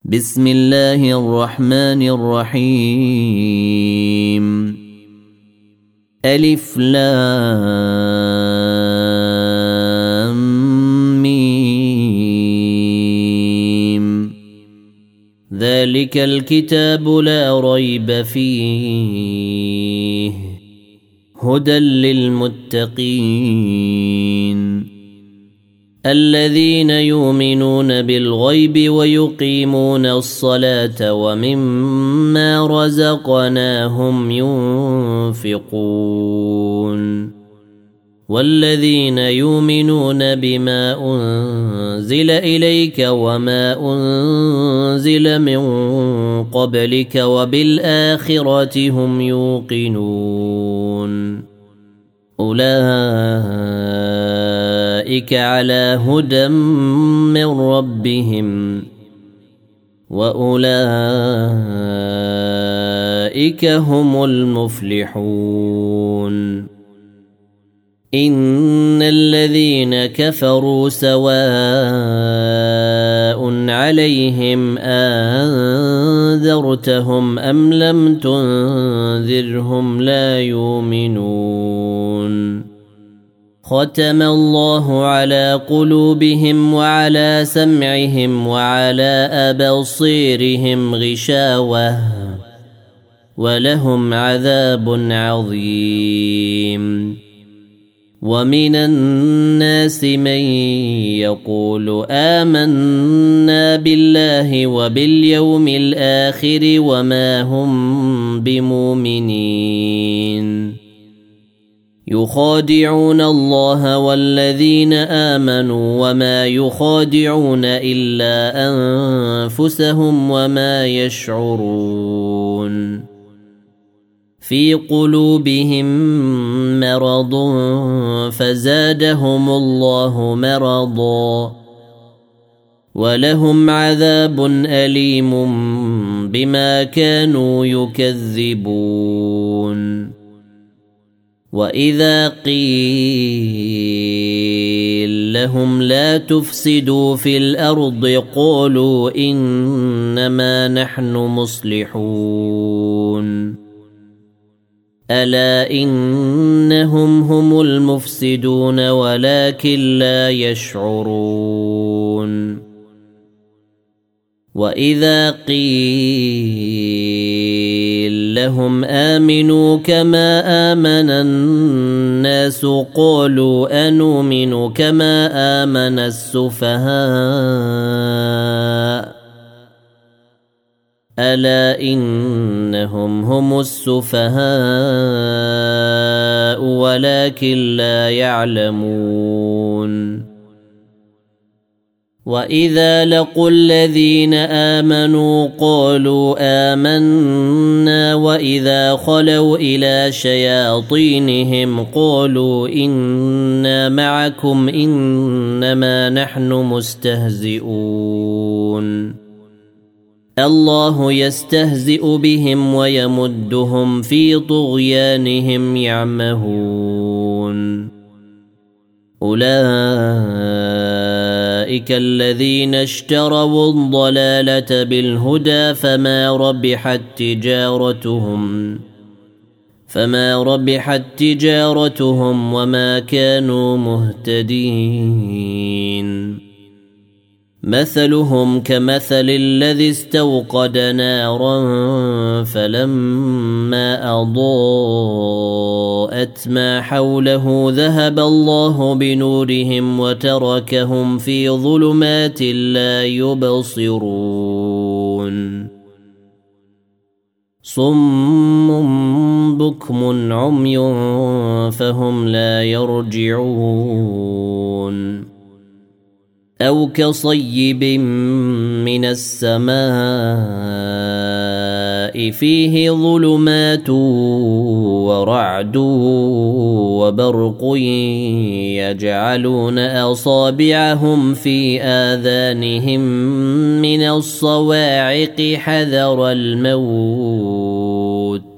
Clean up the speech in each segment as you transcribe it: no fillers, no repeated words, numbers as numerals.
بسم الله الرحمن الرحيم. ألف لام ميم. ذلك الكتاب لا ريب فيه هدى للمتقين الذين يؤمنون بالغيب ويقيمون الصلاة ومما رزقناهم ينفقون والذين يؤمنون بما أنزل إليك وما أنزل من قبلك وبالآخرة هم يوقنون أولئك على هدى من ربهم وأولئك هم المفلحون. إن الذين كفروا سواء عليهم أنذرتهم أم لم تنذرهم لا يؤمنون. ختم الله على قلوبهم وعلى سمعهم وعلى أبصيرهم غشاوة ولهم عذاب عظيم. ومن الناس من يقول آمنا بالله وباليوم الآخر وما هم بمؤمنين يخادعون الله والذين آمنوا وما يخادعون إلا أنفسهم وما يشعرون. في قلوبهم مرض فزادهم الله مرضا ولهم عذاب أليم بما كانوا يكذبون. وإذا قيل لهم لا تفسدوا في الأرض قالوا إنما نحن مصلحون ألا إنهم هم المفسدون ولكن لا يشعرون. وإذا قيل لهم آمنوا كما آمن الناس قالوا أنؤمن كما آمن السفهاء ألا إنهم هم السفهاء ولكن لا يعلمون. وإذا لقوا الذين آمنوا قالوا آمنا وإذا خلوا إلى شياطينهم قالوا إنا معكم إنما نحن مستهزئون. الله يستهزئ بهم ويمدهم في طغيانهم يعمهون. أولئك الذين اشتروا الضلالة بالهدى فما ربحت تجارتهم وما كانوا مهتدين. مثلهم كمثل الذي استوقد نارا فلما أضاءت ما حوله ذهب الله بنورهم وتركهم في ظلمات لا يبصرون. صم بكم عمي فهم لا يرجعون. أو كصيب من السماء فيه ظلمات ورعد وبرق يجعلون أصابعهم في آذانهم من الصواعق حذر الموت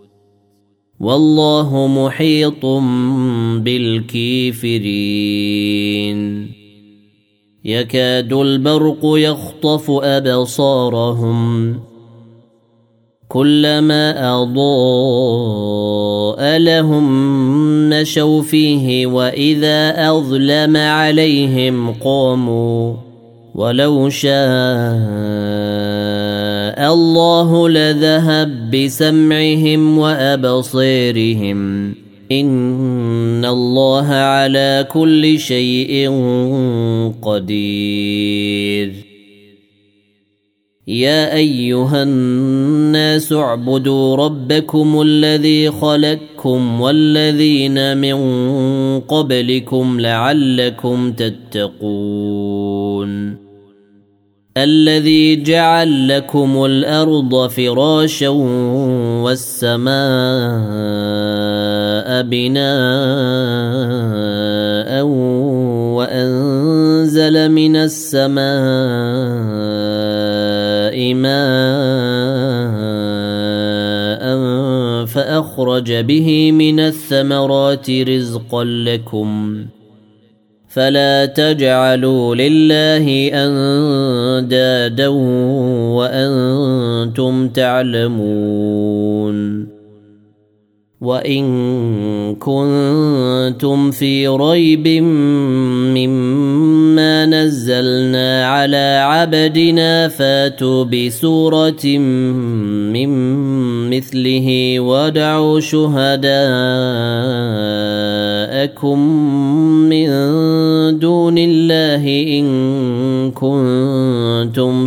والله محيط بالكافرين. يكاد البرق يخطف أبصارهم كلما أضاء لهم مشوا فيه وإذا أظلم عليهم قاموا ولو شاء الله لذهب بسمعهم وأبصيرهم إن الله على كل شيء قدير. يا أيها الناس اعبدوا ربكم الذي خلقكم والذين من قبلكم لعلكم تتقون الذي جعل لكم الأرض فراشا والسماء بناء وأنزل من السماء ماء فأخرج به من الثمرات رزقا لكم فلا تجعلوا لله أندادا وأنتم تعلمون. وإن كنتم في ريب مما نزلنا على عبدنا فاتوا بسورة من مثله ودعوا شهداءكم من دون الله إن كنتم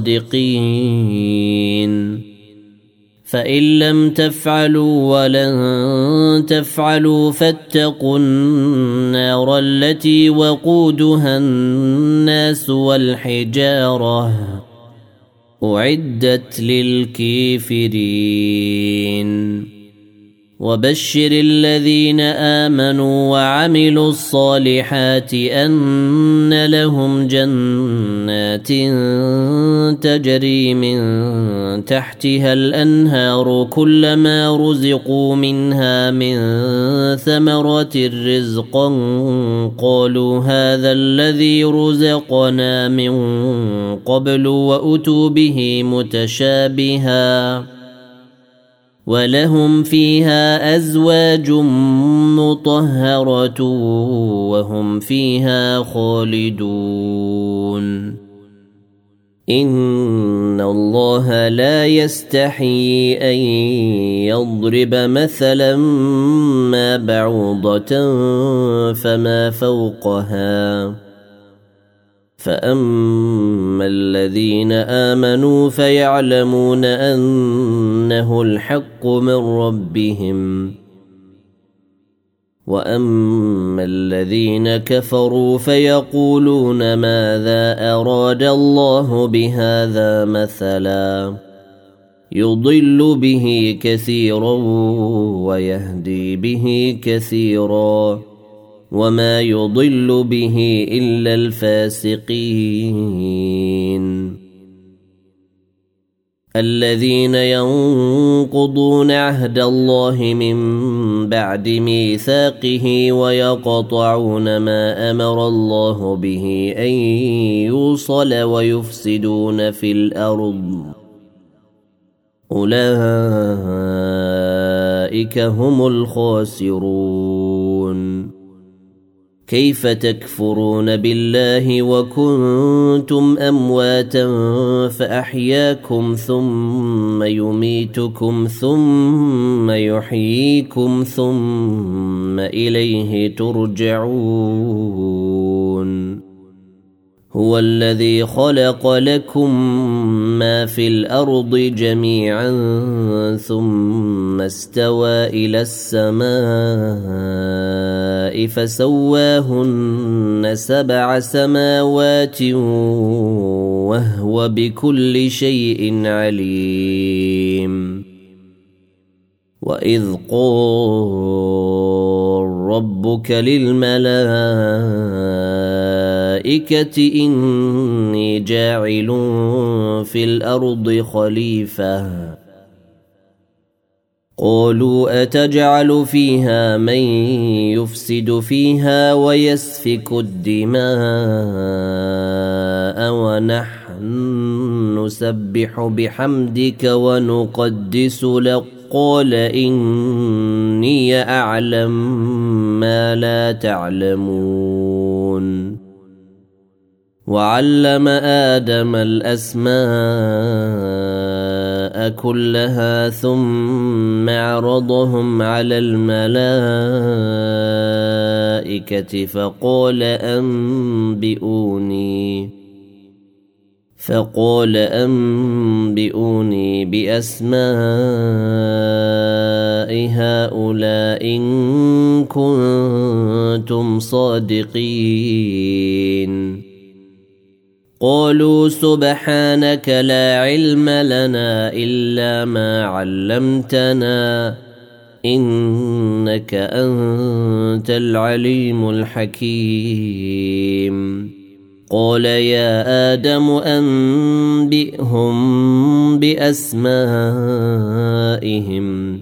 صادقين فإن لم تفعلوا ولن تفعلوا فاتقوا النار التي وقودها الناس والحجارة أعدت للكافرين. وبشر الذين آمنوا وعملوا الصالحات أن لهم جنات تجري من تحتها الأنهار كلما رزقوا منها من ثمرة رزقا قالوا هذا الذي رزقنا من قبل وأتوا به متشابها ولهم فيها أزواج مطهرة وهم فيها خالدون. إن الله لا يستحيي أن يضرب مثلا ما بعوضة فما فوقها فأما الذين آمنوا فيعلمون أنه الحق من ربهم وأما الذين كفروا فيقولون ماذا أراد الله بهذا مثلا يضل به كثيرا ويهدي به كثيرا وما يضل به إلا الفاسقين الذين ينقضون عهد الله من بعد ميثاقه ويقطعون ما أمر الله به أن يوصل ويفسدون في الأرض أولئك هم الخاسرون. كيف تكفرون بالله وكنتم أمواتا فأحياكم ثم يميتكم ثم يحييكم ثم إليه ترجعون. هو الذي خلق لكم ما في الأرض جميعا ثم استوى إلى السماء فسواهن 7 سماوات وهو بكل شيء عليم. وإذ قال ربك للملائكة إني جاعل في الأرض خليفة قالوا أتجعل فيها من يفسد فيها ويسفك الدماء ونحن نسبح بحمدك ونقدس لك قال إني أعلم ما لا تعلمون وعلم آدم الأسماء كلها ثم عرضهم على الملائكة فقال أنبئوني بأسماء هؤلاء إن كنتم صادقين قالوا سبحانك لا علم لنا إلا ما علمتنا إنك أنت العليم الحكيم قال يا آدم أنبئهم بأسمائهم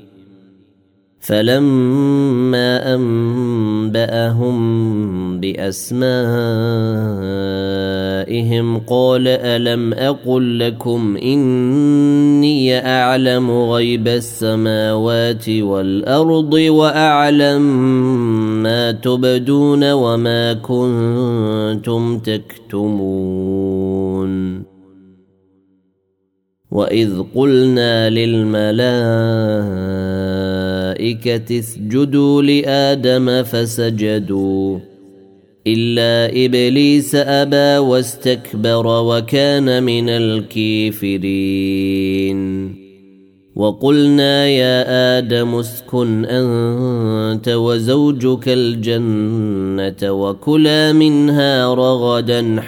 فلما أنبأهم بأسمائهم قال ألم أقل لكم إني أعلم غيب السماوات والأرض وأعلم ما تبدون وما كنتم تكتمون وإذ قلنا للملائكة اسجدوا لآدم فسجدوا إلا إبليس أبى واستكبر وكان من الكافرين وقلنا يا آدم اسكن أنت وزوجك الجنة وكلا منها رغدا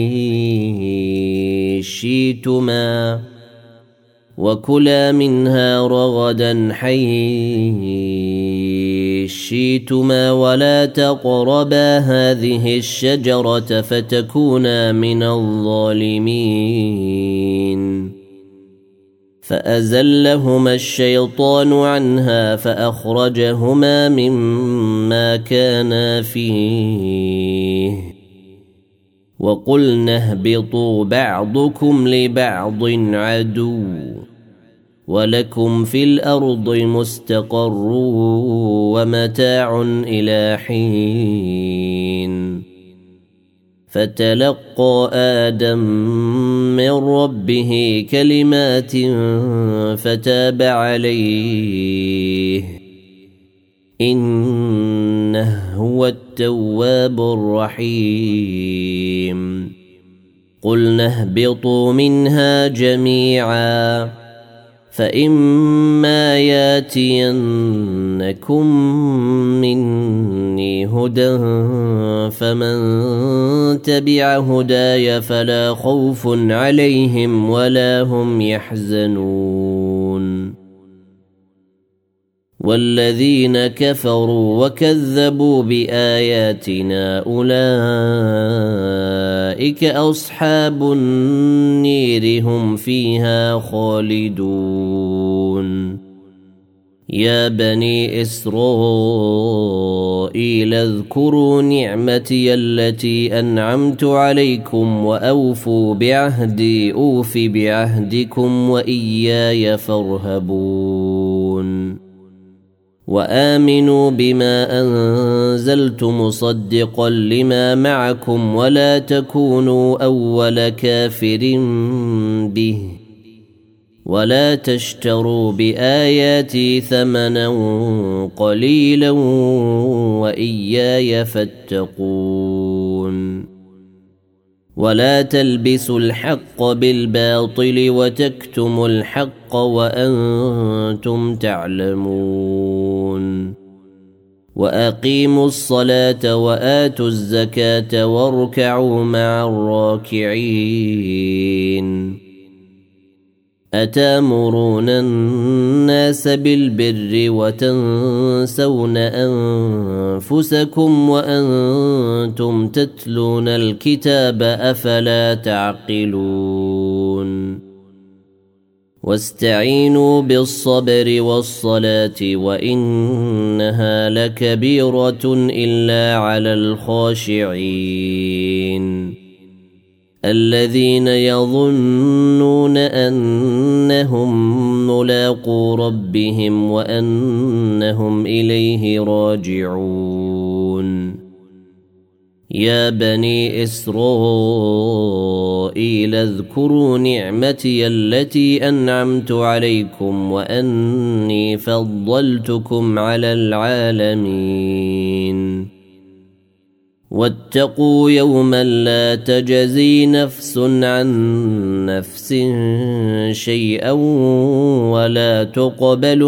حيث شئتما ولا تقربا هذه الشجرة فتكونا من الظالمين فأزلهما الشيطان عنها فأخرجهما مما كانا فيه وقلنا اهبطوا بعضكم لبعض عدو ولكم في الأرض مستقر ومتاع إلى حين فتلقى آدم من ربه كلمات فتاب عليه إنه هو التواب الرحيم قلنا اهبطوا منها جميعا فإما ياتينكم مني هدى فمن تبع هداي فلا خوف عليهم ولا هم يحزنون والذين كفروا وكذبوا بآياتنا أولئك أصحاب النير هم فيها خالدون يا بني إسرائيل اذكروا نعمتي التي أنعمت عليكم وأوفوا بعهدي أوف بعهدكم وإياي فارهبون وآمنوا بما أنزلت مصدقا لما معكم ولا تكونوا أول كافر به ولا تشتروا بآياتي ثمنا قليلا وإياي فاتقون ولا تلبسوا الحق بالباطل وتكتموا الحق وأنتم تعلمون وأقيموا الصلاة وآتوا الزكاة واركعوا مع الراكعين أتامرون الناس بالبر وتنسون أنفسكم وأنتم تتلون الكتاب أفلا تعقلون واستعينوا بالصبر والصلاة وإنها لكبيرة إلا على الخاشعين الذين يظنون أنهم ملاقو ربهم وأنهم إليه راجعون. يا بني إسرائيل اذكروا نعمتي التي أنعمت عليكم وأني فضلتكم على العالمين. واتقوا يوما لا تجزي نفس عن نفس شيئا ولا تقبل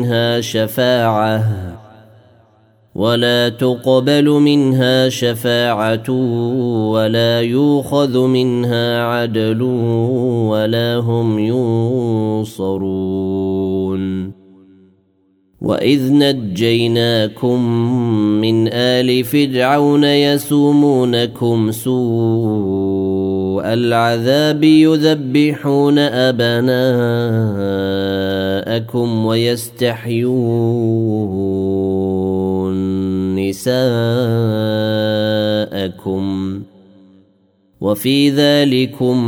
منها شفاعة ولا يؤخذ منها عدل ولا هم ينصرون. وإذ نجيناكم من آل فرعون يسومونكم سوء العذاب يذبحون أبناءكم ويستحيون نساءكم وفي ذلكم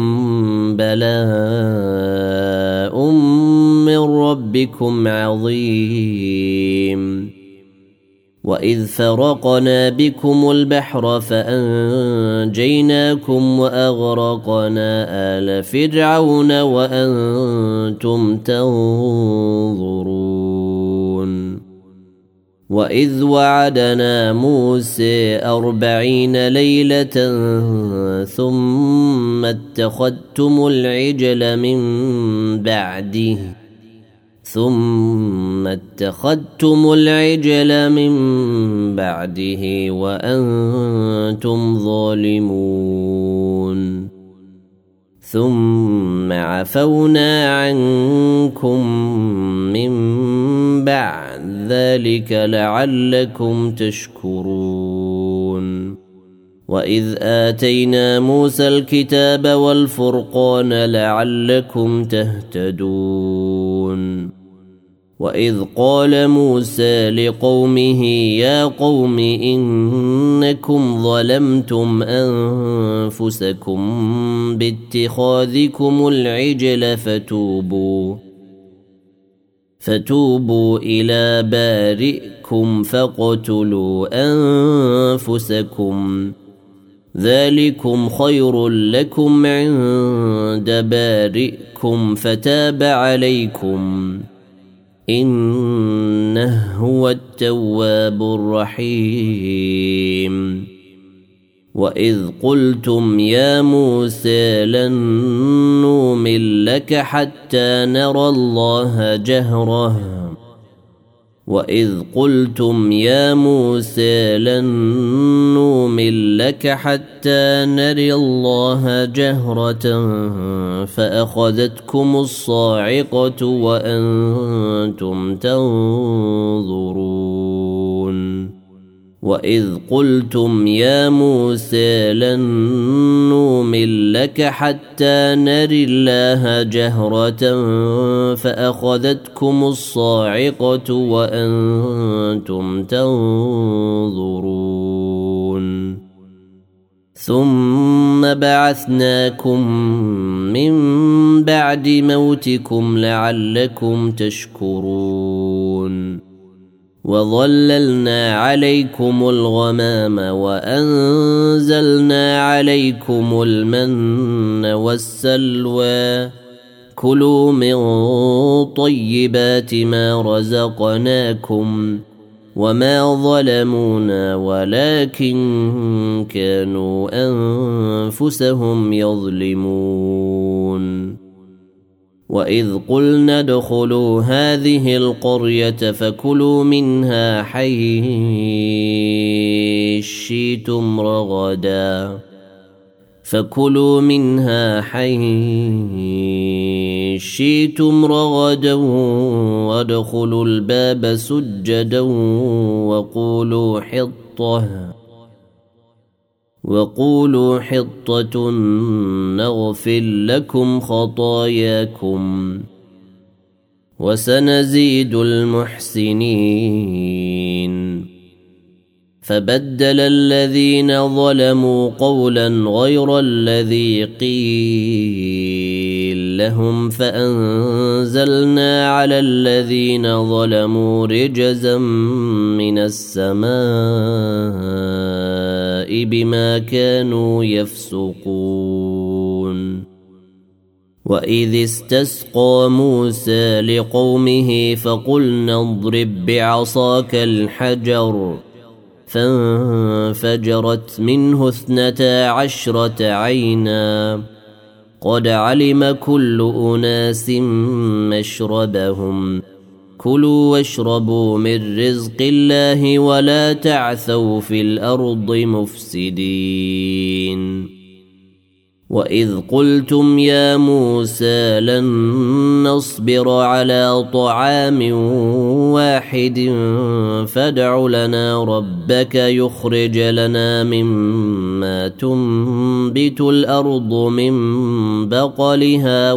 بلاء من ربكم عظيم. وإذ فرقنا بكم البحر فأنجيناكم وأغرقنا آل فرعون وأنتم تنظرون. وإذ وعدنا موسى 40 ليلة ثم اتخذتم العجل من بعده وأنتم ظالمون. ثم عفونا عنكم من بعد ذلك لعلكم تشكرون. وإذ آتينا موسى الكتاب والفرقان لعلكم تهتدون. وإذ قال موسى لقومه يا قوم إنكم ظلمتم أنفسكم باتخاذكم العجل فتوبوا إلى بارئكم فاقتلوا أنفسكم ذلكم خير لكم عند بارئكم فتاب عليكم إنه هو التواب الرحيم. وإذ قلتم يا موسى لن نؤمن لك حتى نرى الله جهرة فأخذتكم الصاعقة وأنتم تنظرون. وإذ قلتم يا موسى لن نؤمن لك حتى نري الله جهرة فأخذتكم الصاعقة وأنتم تنظرون. ثم بعثناكم من بعد موتكم لعلكم تشكرون. وظللنا عليكم الغمام وأنزلنا عليكم المن والسلوى كلوا من طيبات ما رزقناكم وما ظلمونا ولكن كانوا أنفسهم يظلمون. وإذ قلنا ادخلوا هذه القرية فكلوا منها حيث شئتم رغدا وادخلوا الباب سجدا وقولوا حطة نغفر لكم خطاياكم وسنزيد المحسنين. فبدل الذين ظلموا قولا غير الذي قيل لهم فأنزلنا على الذين ظلموا رجزا من السماء بما كانوا يفسقون. وإذ استسقى موسى لقومه فقلنا اضرب بعصاك الحجر فانفجرت منه 12 عينا قد علم كل أناس مشربهم كلوا واشربوا من رزق الله ولا تعثوا في الأرض مفسدين. وإذ قلتم يا موسى لن نصبر على طعام واحد فادع لنا ربك يخرج لنا مما تنبت الأرض من بقلها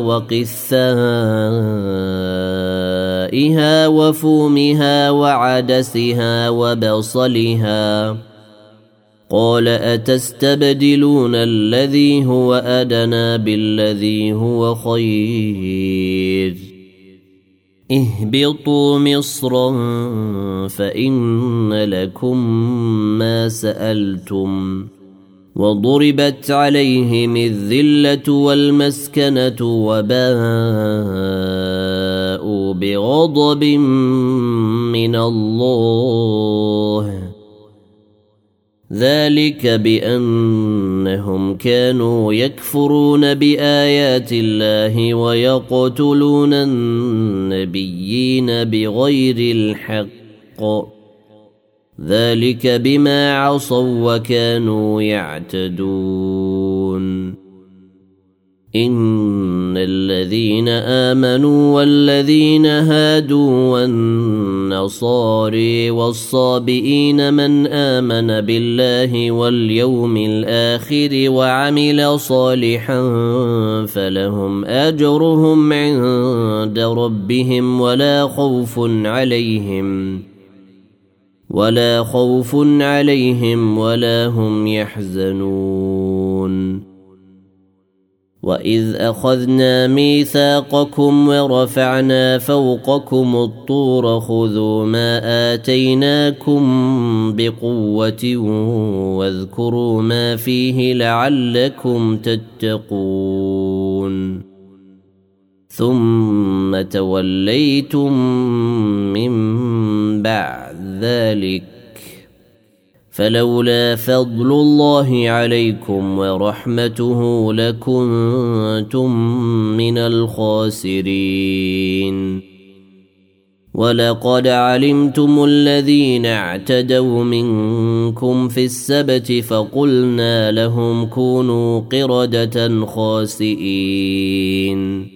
وقثائها وفومها وعدسها وبصلها قال أتستبدلون الذي هو أدنى بالذي هو خير اهبطوا مصرا فإن لكم ما سألتم وضربت عليهم الذلة والمسكنة وباءوا بغضب من الله ذلك بأنهم كانوا يكفرون بآيات الله ويقتلون النبيين بغير الحق ذلك بما عصوا وكانوا يعتدون. إن الذين آمنوا والذين هادوا والنصاري والصابئين من آمن بالله واليوم الآخر وعمل صالحا فلهم أجرهم عند ربهم ولا خوف عليهم ولا هم يحزنون. وإذ أخذنا ميثاقكم ورفعنا فوقكم الطور خذوا ما آتيناكم بقوة واذكروا ما فيه لعلكم تتقون ثم توليتم من بعد ذلك فلولا فضل الله عليكم ورحمته لكنتم من الخاسرين. ولقد علمتم الذين اعتدوا منكم في السبت فقلنا لهم كونوا قردة خاسئين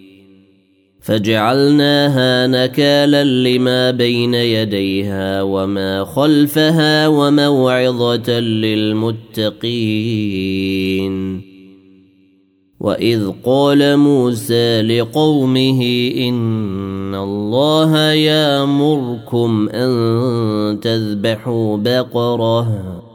فجعلناها نكالا لما بين يديها وما خلفها وموعظة للمتقين. وإذ قال موسى لقومه إن الله يأمركم أن تذبحوا بقرة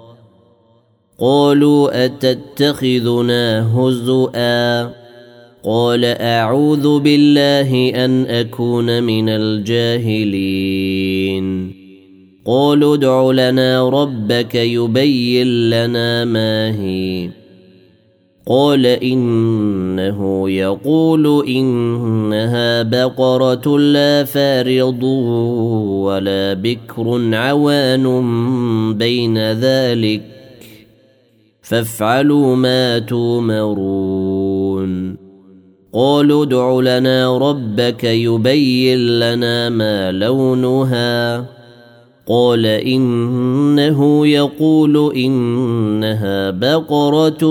قالوا أتتخذنا هزؤا قال أعوذ بالله أن أكون من الجاهلين. قالوا ادع لنا ربك يبين لنا ما هي قال إنه يقول إنها بقرة لا فارض ولا بكر عوان بين ذلك فافعلوا ما تؤمرون. قالوا ادع لنا ربك يبين لنا ما لونها قال إنه يقول إنها بقرة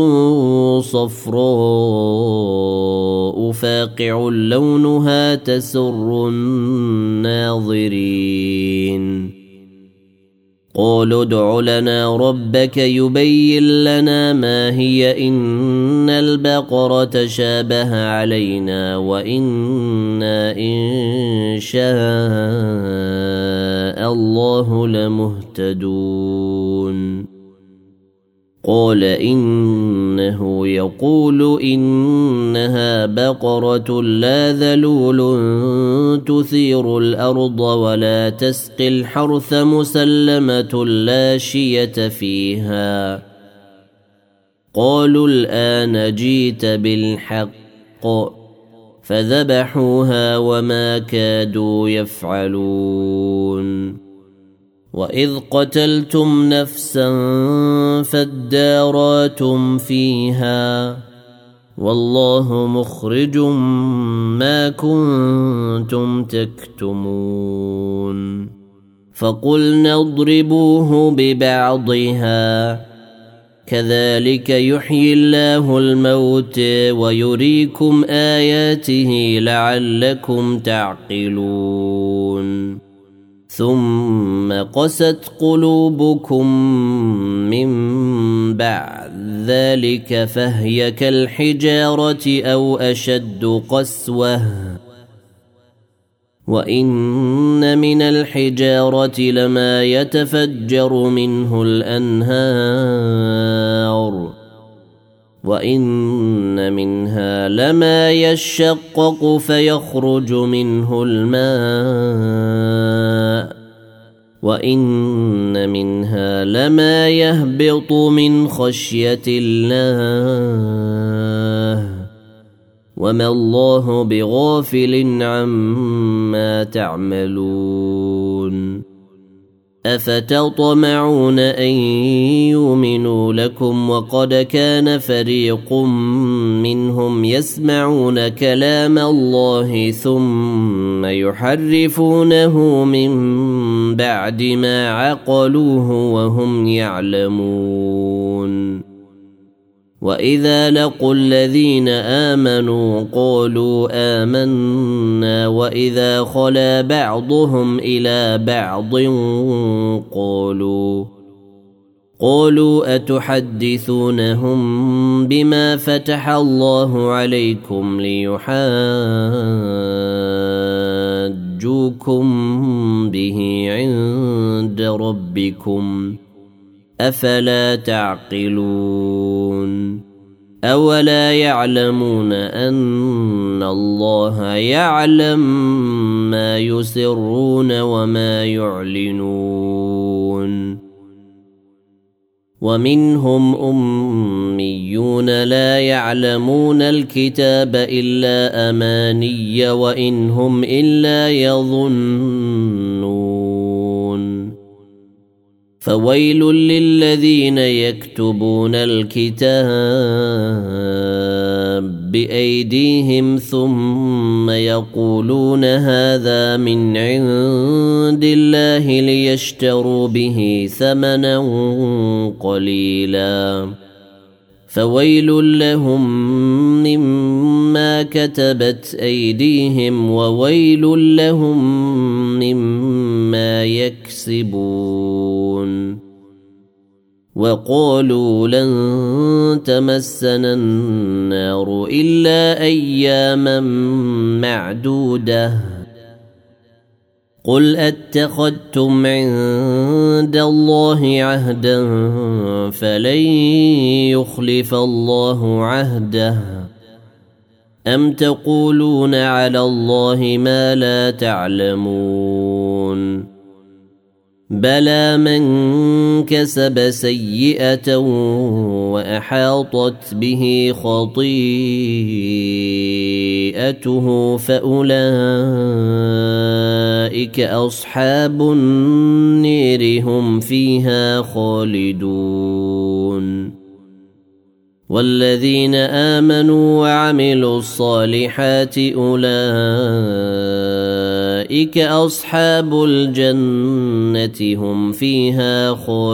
صفراء فاقع لونها تسر الناظرين. قالوا ادع لنا ربك يبين لنا ما هي إن البقرة شابه علينا وإنا إن شاء الله لمهتدون قال إنه يقول إنها بقرة لا ذلول تثير الأرض ولا تسقي الحرث مسلمة لا شية فيها قالوا الآن جيت بالحق فذبحوها وما كادوا يفعلون وإذ قتلتم نفسا فادارأتم فيها والله مخرج ما كنتم تكتمون فقلنا اضربوه ببعضها كذلك يحيي الله الموت ويريكم آياته لعلكم تعقلون ثم قست قلوبكم من بعد ذلك فهي كالحجارة أو أشد قسوة وإن من الحجارة لما يتفجر منه الأنهار وإن منها لما يشقق فيخرج منه الماء وإن منها لما يهبط من خشية الله وما الله بغافل عما تعملون أفتطمعون أن يؤمنوا لكم وقد كان فريق منهم يسمعون كلام الله ثم يحرفونه من بعد ما عقلوه وهم يعلمون وإذا لقوا الذين آمنوا قالوا آمنا وإذا خلا بعضهم إلى بعض قالوا أتحدثونهم بما فتح الله عليكم ليحاجوكم به عند ربكم أفلا تعقلون أولا يعلمون أن الله يعلم ما يسرون وما يعلنون ومنهم أميون لا يعلمون الكتاب إلا أماني وإن هم إلا يظنون فويل للذين يكتبون الكتاب بأيديهم ثم يقولون هذا من عند الله ليشتروا به ثمنا قليلا فويل لهم مما كتبت أيديهم وويل لهم مما يكسبون وقالوا لن تمسنا النار إلا أياما معدودة قل أتخذتم عند الله عهدا فلن يخلف الله عهده أم تقولون على الله ما لا تعلمون بلى من كسب سيئة وأحاطت به خطيئته فأولئك أصحاب النير هم فيها خالدون والذين آمنوا وعملوا الصالحات أولئك أصحاب الجنة هم فيها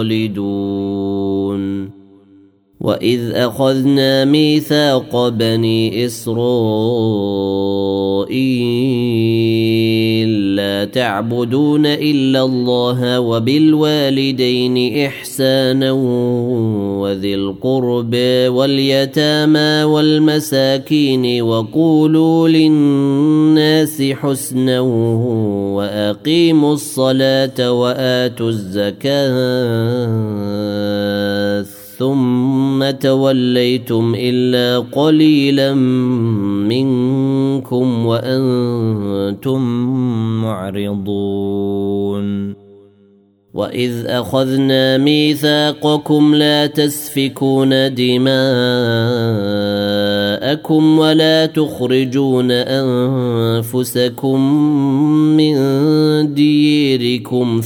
خالدون وإذ أخذنا ميثاق بني إسرائيل لا تعبدون إلا الله وبالوالدين إحسانا وذي القرب واليتامى والمساكين وقولوا للناس حسنا وأقيموا الصلاة وآتوا الزكاة ثم توليتم إلا قليلا منكم وأنتم معرضون وإذ أخذنا ميثاقكم لا تسفكون دماءكم ولا تخرجون أنفسكم من ديركم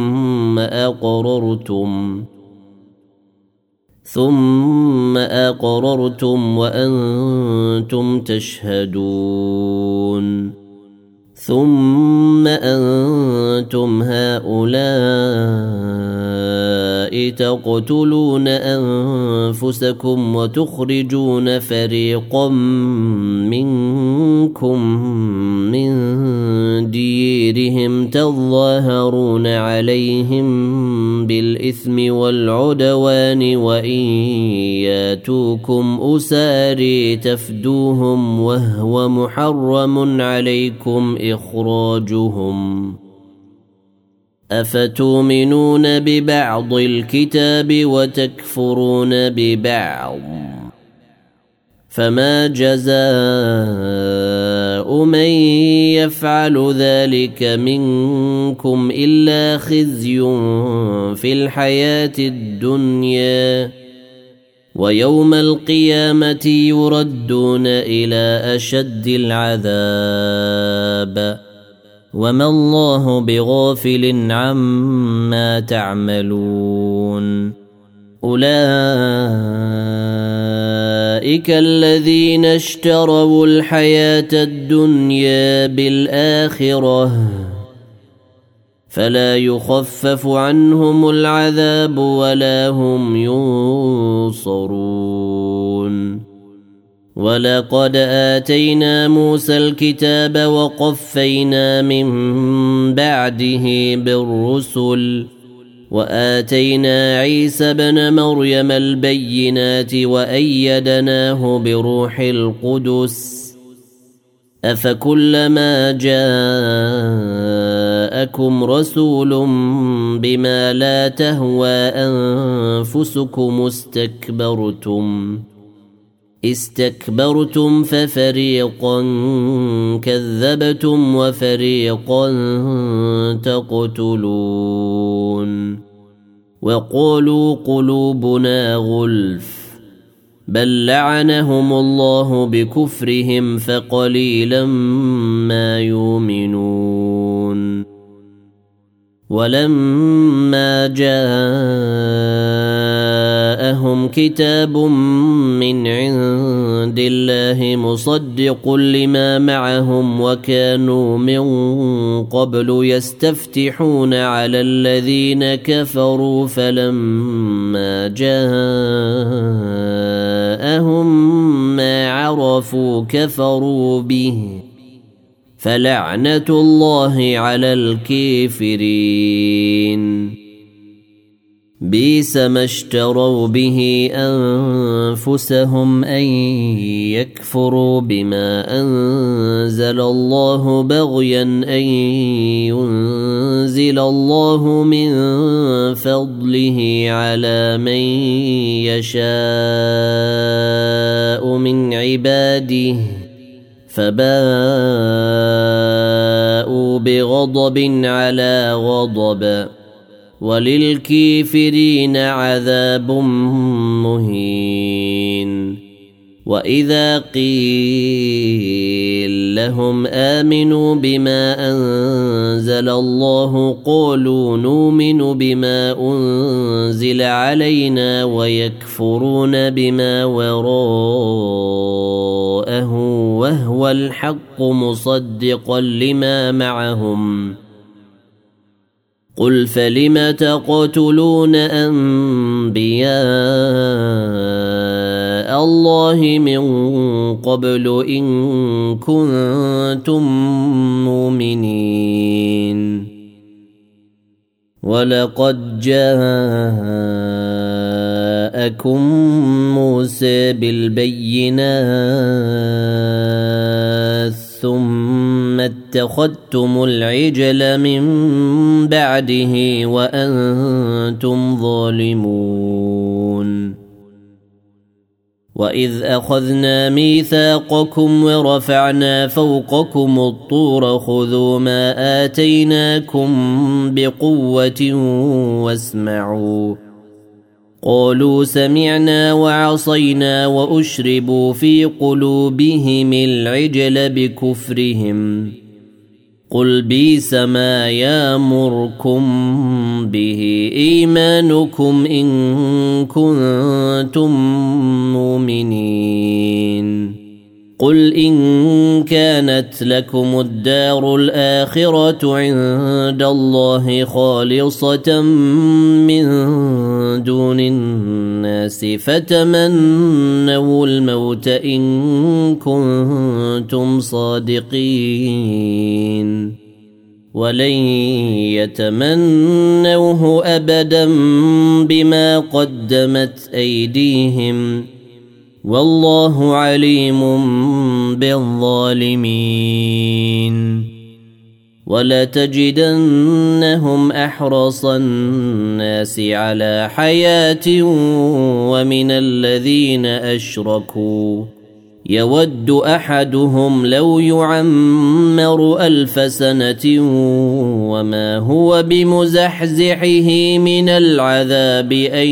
ثم أقررتم وأنتم تشهدون ثم أنتم هؤلاء تقتلون أنفسكم وتخرجون فريقا منكم من ديرهم تظاهرون عليهم بالإثم والعدوان وإن ياتوكم أساري تفدوهم وهو محرم عليكم إخراجهم أفتؤمنون ببعض الكتاب وتكفرون ببعض فما جزاء من يفعل ذلك منكم إلا خزي في الحياة الدنيا ويوم القيامة يردون إلى أشد العذاب وما الله بغافل عما تعملون أولئك الذين اشتروا الحياة الدنيا بالآخرة فلا يخفف عنهم العذاب ولا هم ينصرون ولقد آتينا موسى الكتاب وقفينا من بعده بالرسل وآتينا عيسى بن مريم البينات وأيدناه بروح القدس أفكلما جاءكم رسول بما لا تهوى أنفسكم استكبرتم ففريقا كذبتم وفريقا تقتلون وقالوا قلوبنا غلف بل لعنهم الله بكفرهم فقليلا ما يؤمنون ولما جاءهم كتاب من عند الله مصدق لما معهم وكانوا من قبل يستفتحون على الذين كفروا فلما جاءهم ما عرفوا كفروا به فلعنة الله على الكافرين بئس ما اشتروا به أنفسهم أن يكفروا بما أنزل الله بغيا أن ينزل الله من فضله على من يشاء من عباده فباءوا بغضب على غضب وللكافرين عذاب مهين وإذا قيل لهم آمنوا بما أنزل الله قالوا نؤمن بما أنزل علينا ويكفرون بما وراءه وهو الحق مصدقا لما معهم قل فلم تقتلون أنبياء الله من قبل إن كنتم مؤمنين ولقد جاءكم موسى بالبينات ثم اتخذتم العجل من بعده وأنتم ظالمون وإذ أخذنا ميثاقكم ورفعنا فوقكم الطور خذوا ما آتيناكم بقوة واسمعوا قالوا سمعنا وعصينا وأشربوا في قلوبهم العجل بكفرهم قل بئس ما يأمركم به إيمانكم إن كنتم مؤمنين قل إن كانت لكم الدار الآخرة عند الله خالصة من دون الناس فتمنوا الموت إن كنتم صادقين ولن يتمنوه أبدا بما قدمت أيديهم والله عليم بالظالمين ولتجدنهم أحرص الناس على حياة ومن الذين أشركوا يود أحدهم لو يعمر 1000 سنة وما هو بمزحزحه من العذاب أن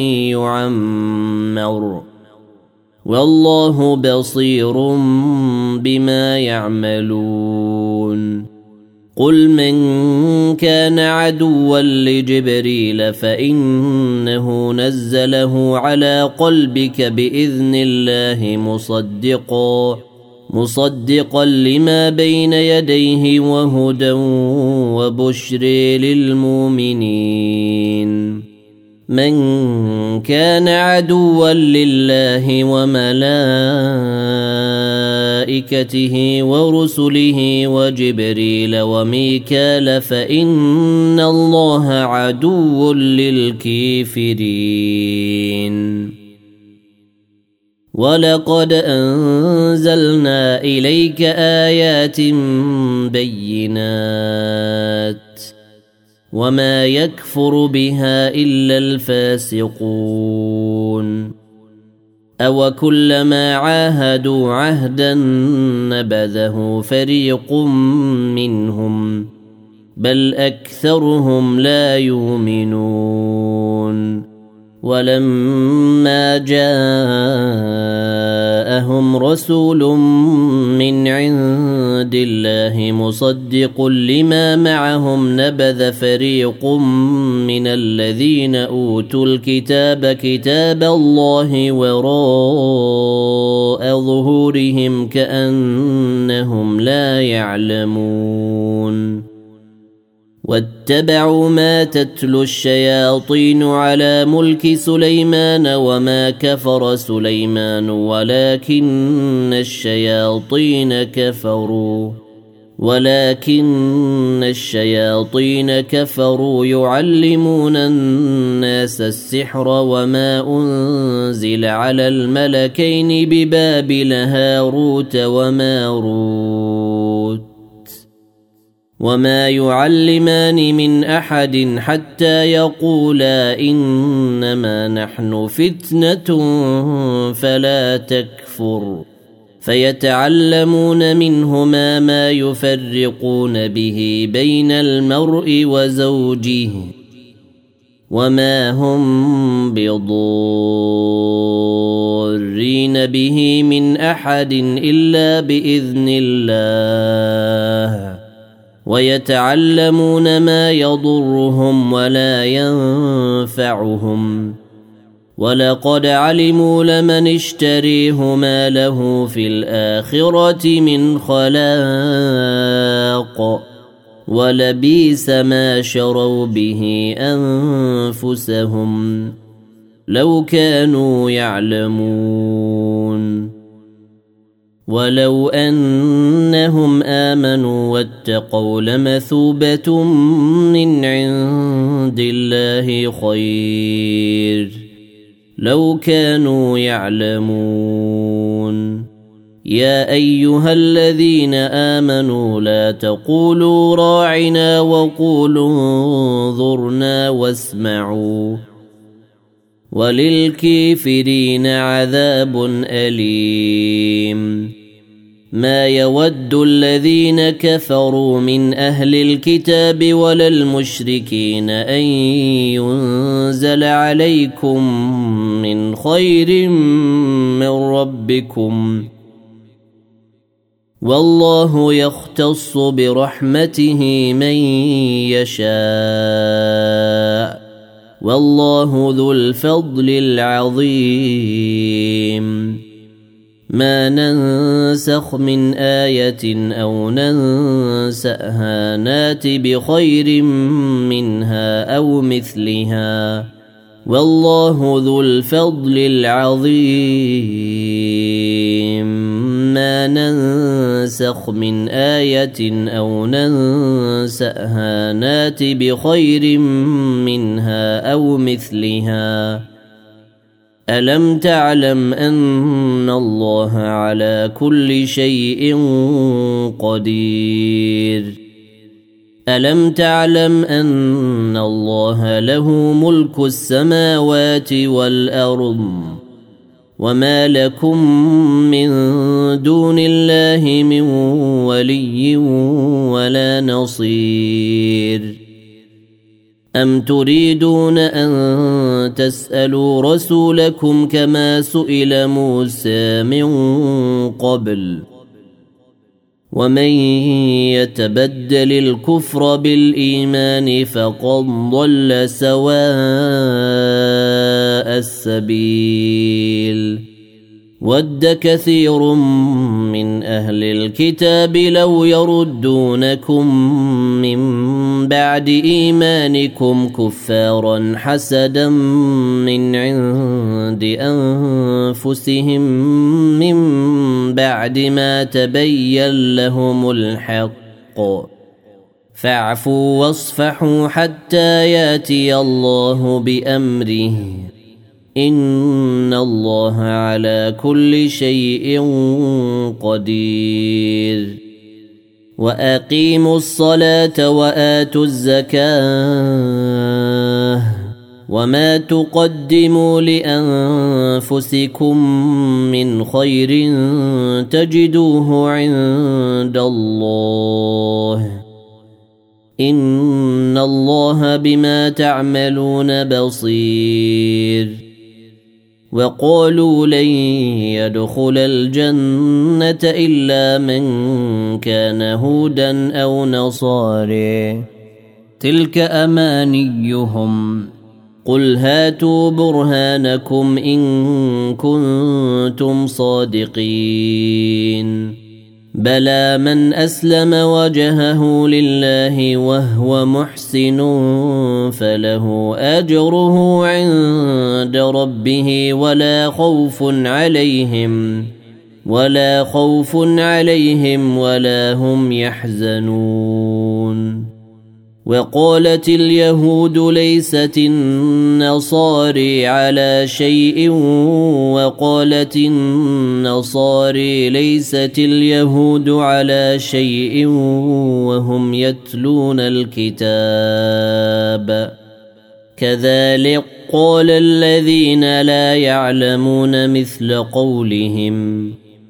يعمر والله بصير بما يعملون قل من كان عدوا لجبريل فإنه نزله على قلبك بإذن الله مصدقا لما بين يديه وهدى وبشر للمؤمنين من كان عدوا لله وملائكته ورسله وجبريل وميكال فإن الله عدو للكافرين ولقد أنزلنا إليك آيات بينات وما يكفر بها إلا الفاسقون أوكلما عاهدوا عهدا نبذه فريق منهم بل أكثرهم لا يؤمنون ولما جاءهم رسول من عند الله مصدق لما معهم نبذ فريق من الذين أوتوا الكتاب كتاب الله وراء ظهورهم كأنهم لا يعلمون واتبعوا ما تتلو الشياطين على ملك سليمان وما كفر سليمان ولكن الشياطين كفروا يعلمون الناس السحر وما أنزل على الملكين ببابل هاروت وماروت وما يعلمان من أحد حتى يقولا إنما نحن فتنة فلا تكفر فيتعلمون منهما ما يفرقون به بين المرء وزوجه وما هم بضارين به من أحد إلا بإذن الله ويتعلمون ما يضرهم ولا ينفعهم ولقد علموا لمن اشتريه ما له في الآخرة من خلاق ولبئس ما شروا به أنفسهم لو كانوا يعلمون ولو أنهم آمنوا واتقوا لمثوبة من عند الله خير لو كانوا يعلمون. يا أيها الذين آمنوا لا تقولوا راعنا وقولوا انظرنا واسمعوا وللكافرين عذاب أليم. ما يود الذين كفروا من أهل الكتاب ولا المشركين أن ينزل عليكم من خير من ربكم والله يختص برحمته من يشاء والله ذو الفضل العظيم. ما ننسخ من آية أو ننسأها نات بخير منها أو مثلها والله ذو الفضل العظيم. ما ننسخ من آية أو ننسأها نات بخير منها أو مثلها. ألم تعلم أن الله على كل شيء قدير؟ ألم تعلم أن الله له ملك السماوات والأرض وما لكم من دون الله من ولي ولا نصير؟ أم تريدون أن تسألوا رسولكم كما سئل موسى من قبل ومن يتبدل الكفر بالإيمان فقد ضل سواء السبيل. ود كثير من أهل الكتاب لو يردونكم من بعد إيمانكم كفارا حسدا من عند أنفسهم من بعد ما تبين لهم الحق فاعفوا واصفحوا حتى ياتي الله بأمره إن الله على كل شيء قدير. وأقيموا الصلاة وآتوا الزكاة وما تقدموا لأنفسكم من خير تجدوه عند الله إن الله بما تعملون بصير. وقالوا لن يدخل الجنة إلا من كان هودا أو نصارى تلك أمانيهم قل هاتوا برهانكم إن كنتم صادقين. بلى من أسلم وجهه لله وهو محسن فله أجره عند ربه ولا خوف عليهم ولا هم يحزنون. وقالت اليهود ليست النصارى على شيء وقالت النصارى ليست اليهود على شيء وهم يتلون الكتاب كذلك قال الذين لا يعلمون مثل قولهم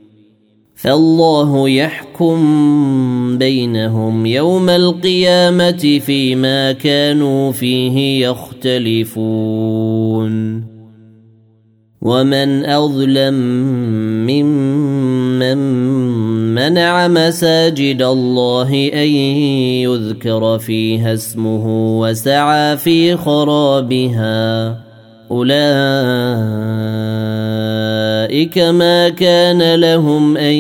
فالله يحكم بينهم يوم القيامة فيما كانوا فيه يختلفون. ومن أظلم ممن منع مساجد الله أن يذكر فيها اسمه وسعى في خرابها أولئك ما كان لهم أن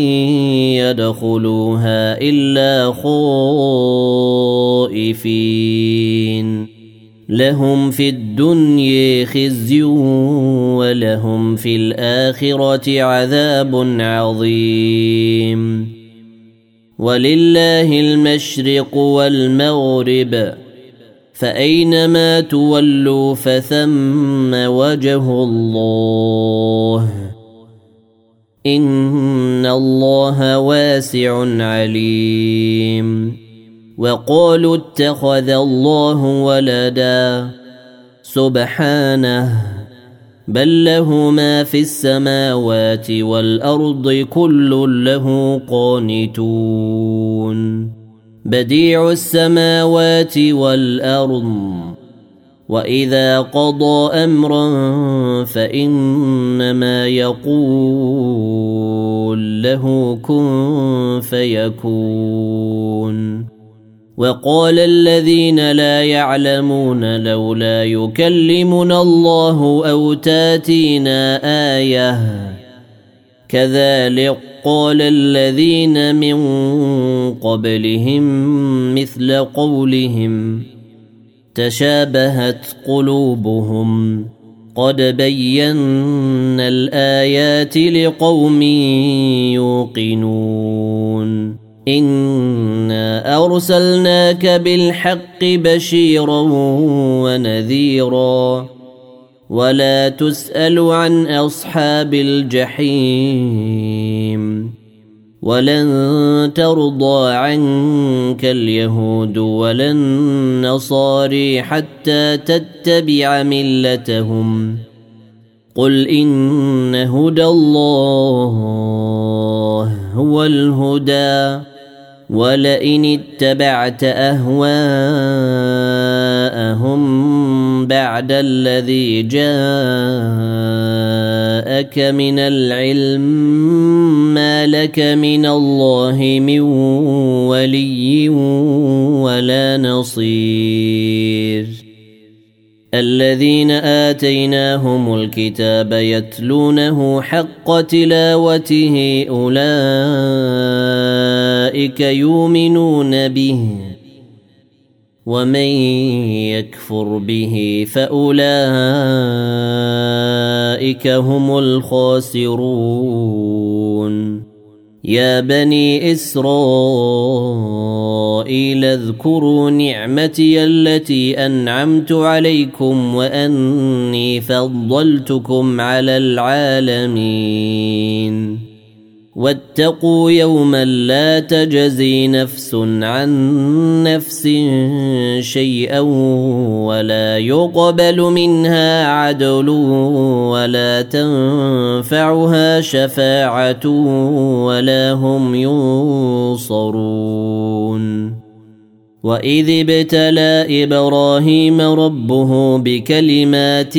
يدخلوها إلا خائفين لهم في الدنيا خزي ولهم في الآخرة عذاب عظيم. ولله المشرق والمغرب فأينما تولوا فثم وجه الله إن الله واسع عليم. وقالوا اتخذ الله ولدا سبحانه بل له ما في السماوات والأرض كل له قانتون. بديع السماوات والأرض وإذا قضى أمرا فإنما يقول له كن فيكون. وقال الذين لا يعلمون لولا يكلمنا الله أو تاتينا آية كذلك قال الذين من قبلهم مثل قولهم تشابهت قلوبهم قد بينا الآيات لقوم يوقنون. إنا أرسلناك بالحق بشيرا ونذيرا ولا تسأل عن أصحاب الجحيم. ولن ترضى عنك اليهود ولا النصارى حتى تتبع ملتهم قل إن هدى الله هو الهدى ولئن اتبعت أهواءهم بعد الذي جاءك من العلم ما لك من الله من ولي ولا نصير. الذين آتيناهم الكتاب يتلونه حق تلاوته أولئك يؤمنون به ومن يكفر به فأولئك هم الخاسرون. يا بني إسرائيل اذكروا نعمتي التي أنعمت عليكم وأني فضلتكم على العالمين. واتقوا يوما لا تجزي نفس عن نفس شيئا ولا يقبل منها عدل ولا تنفعها شفاعة ولا هم ينصرون. وإذ ابتلى إبراهيم ربه بكلمات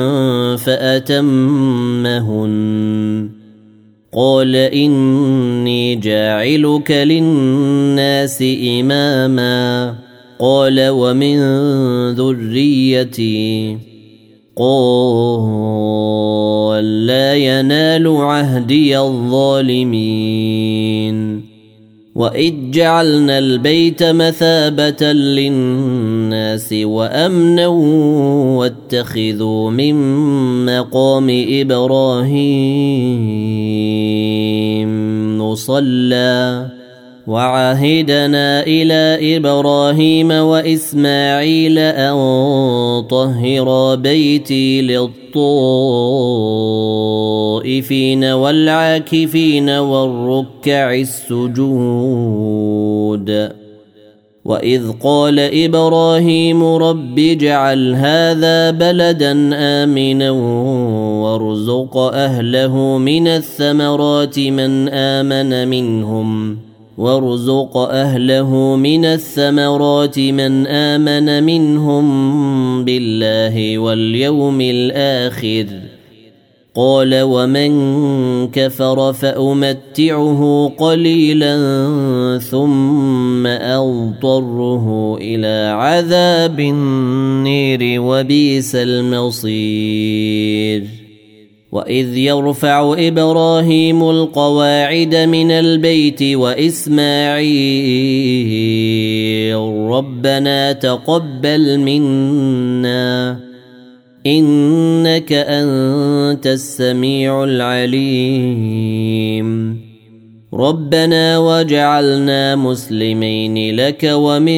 فأتمهن قال إني جاعلك للناس إماما قال ومن ذريتي قال لا ينال عهدي الظالمين. وإذ جعلنا البيت مثابة للناس وأمنا واتخذوا من مقام إبراهيم مصلى وعهدنا إلى إبراهيم وإسماعيل أن طهرا بيتي للطائفين والعاكفين والركع السجود. وإذ قال إبراهيم رب اجعل هذا بلدا آمنا وارزق أهله من الثمرات من آمن منهم بالله واليوم الآخر قال ومن كفر فأمتعه قليلا ثم أضطره إلى عذاب النير وبئس المصير. وإذ يرفع إبراهيم القواعد من البيت وإسماعيل ربنا تقبل منا إنك أنت السميع العليم ربنا واجعلنا مسلمين لك ومن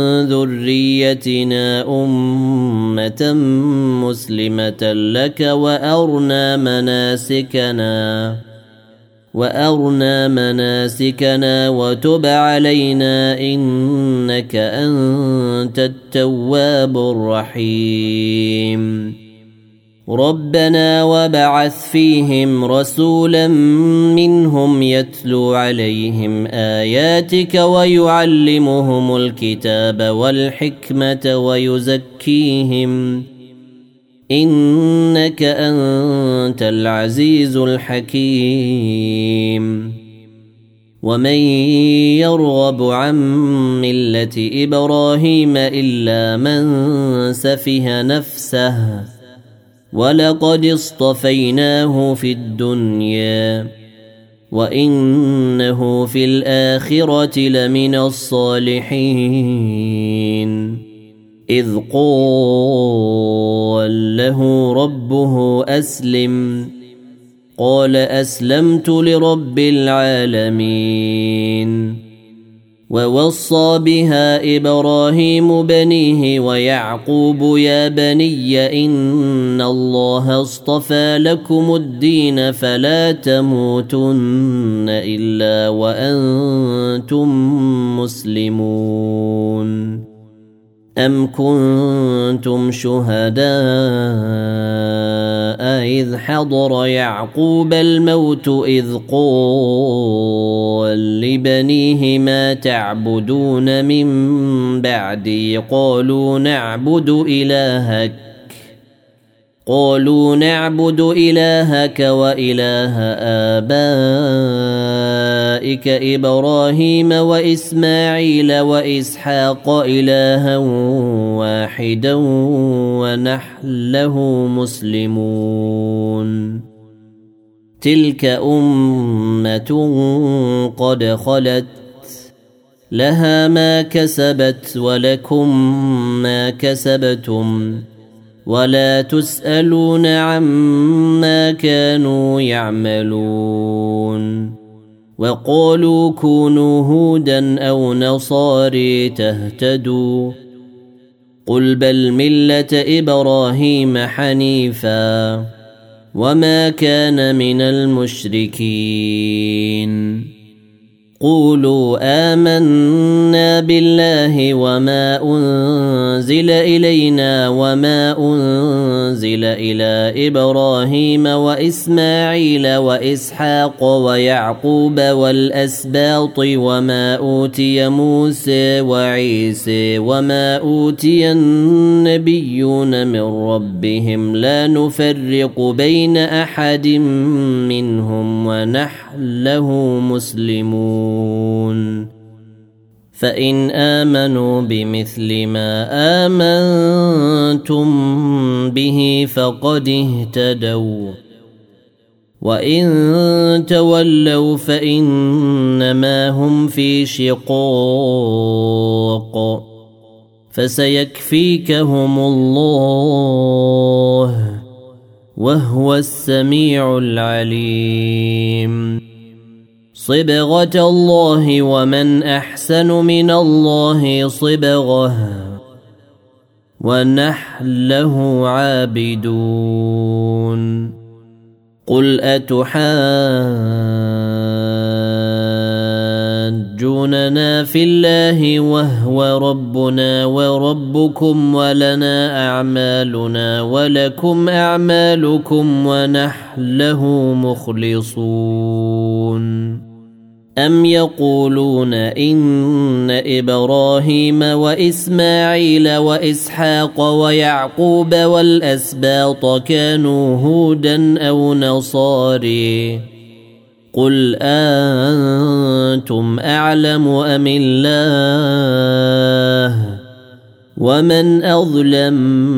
ذريتنا أمة مسلمة لك وأرنا مناسكنا وتب علينا إنك أنت التواب الرحيم ربنا وابعث فيهم رسولا منهم يتلو عليهم آياتك ويعلمهم الكتاب والحكمة ويزكيهم إنك أنت العزيز الحكيم ومن يرغب عن ملة إبراهيم إلا من سفه نفسه ولقد اصطفيناه في الدنيا وإنه في الآخرة لمن الصالحين إذ قال له ربه أسلم قال أسلمت لرب العالمين ووصى بها إبراهيم بنيه ويعقوب يا بني إن الله اصطفى لكم الدين فلا تموتن إلا وأنتم مسلمون أم كنتم شهداء إذ حضر يعقوب الموت إذ قال لبنيه ما تعبدون من بعدي قالوا نعبد إلهك وإله آبائك إبراهيم وإسماعيل وإسحاق إلها واحدا ونحن له مسلمون تلك أمة قد خلت لها ما كسبت ولكم ما كسبتم ولا تسألون عما كانوا يعملون وقالوا كونوا هودا أو نصاري تهتدوا قل بل ملة إبراهيم حنيفا وما كان من المشركين قولوا آمنا بالله وما أنزل إلينا وما أنزل إلى إبراهيم وإسماعيل وإسحاق ويعقوب والأسباط وما أوتي موسى وعيسى وما أوتي النبيون من ربهم لا نفرق بين أحد منهم ونحن له مسلمون فإن آمنوا بمثل ما آمنتم به فقد اهتدوا وإن تولوا فإنما هم في شقاق فسيكفيكهم الله وهو السميع العليم صبغة الله ومن أحسن من الله صبغة ونحن له عابدون قل أتحاجوننا في الله وهو ربنا وربكم ولنا أعمالنا ولكم أعمالكم ونحن له مخلصون أم يقولون إن إبراهيم وإسماعيل وإسحاق ويعقوب والأسباط كانوا هودا أو نصاري قل أنتم أعلم أم الله ومن أظلم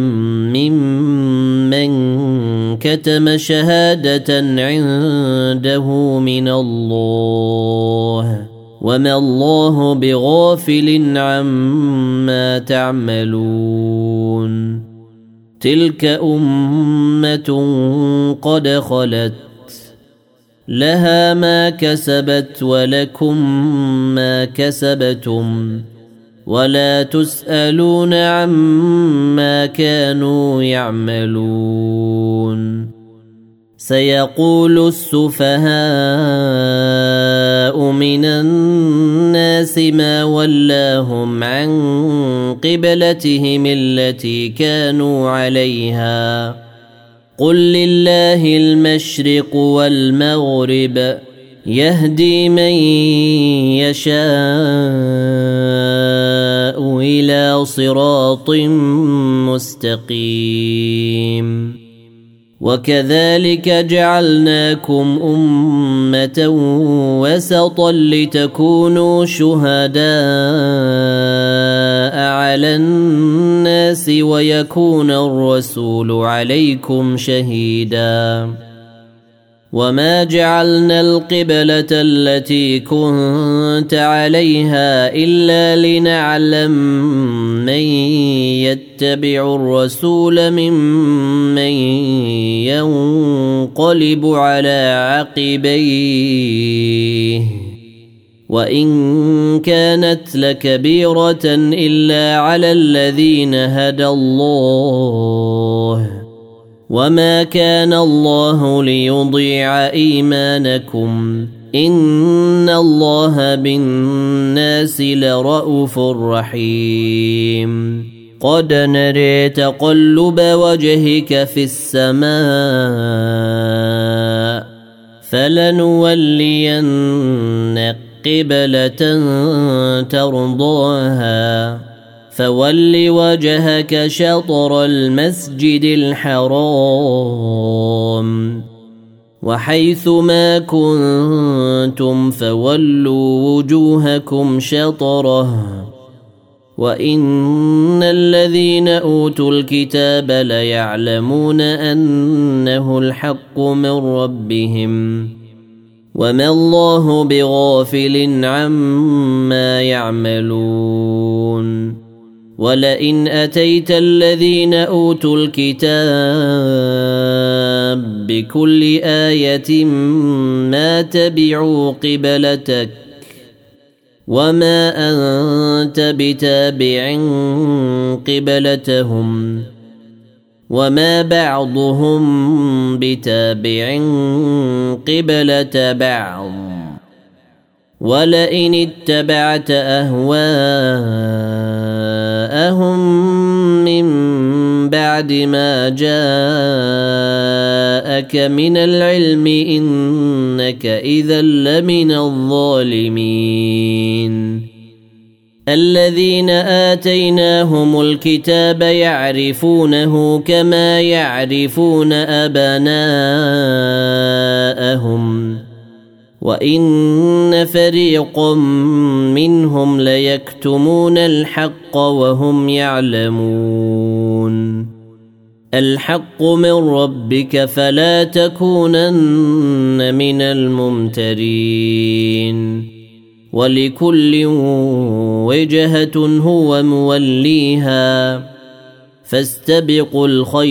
ممن كتم شهادة عنده من الله وما الله بغافل عما تعملون تلك أمة قد خلت لها ما كسبت ولكم ما كسبتم ولا تسألون عما كانوا يعملون سيقول السفهاء من الناس ما ولاهم عن قبلتهم التي كانوا عليها قل لله المشرق والمغرب يهدي من يشاء إلى صراط مستقيم وكذلك جعلناكم أمة وسطا لتكونوا شهداء على الناس ويكون الرسول عليكم شهيدا وما جعلنا القبلة التي كنت عليها إلا لنعلم من يتبع الرسول ممن ينقلب على عقبيه وإن كانت لكبيرة إلا على الذين هدى الله وما كان الله ليضيع إيمانكم إن الله بالناس لرءوف رحيم قد نري تقلب وجهك في السماء فلنولينك قبلة ترضاها فول وجهك شطر المسجد الحرام وحيث ما كنتم فولوا وجوهكم شطره وإن الذين أوتوا الكتاب ليعلمون أنه الحق من ربهم وما الله بغافل عما يعملون ولئن أتيت الذين أوتوا الكتاب بكل آية ما تبعوا قبلتك وما أنت بتابع قبلتهم وما بعضهم بتابع قبلة بعض ولئن اتبعت أهواءهم من بعد ما جاءك من العلم إنك إذا لمن الظالمين الذين آتيناهم الكتاب يعرفونه كما يعرفون أبناءهم وإن فريقا منهم ليكتمون الحق وهم يعلمون الحق من ربك فلا تكونن من الممترين ولكل وجهة هو موليها فاستبقوا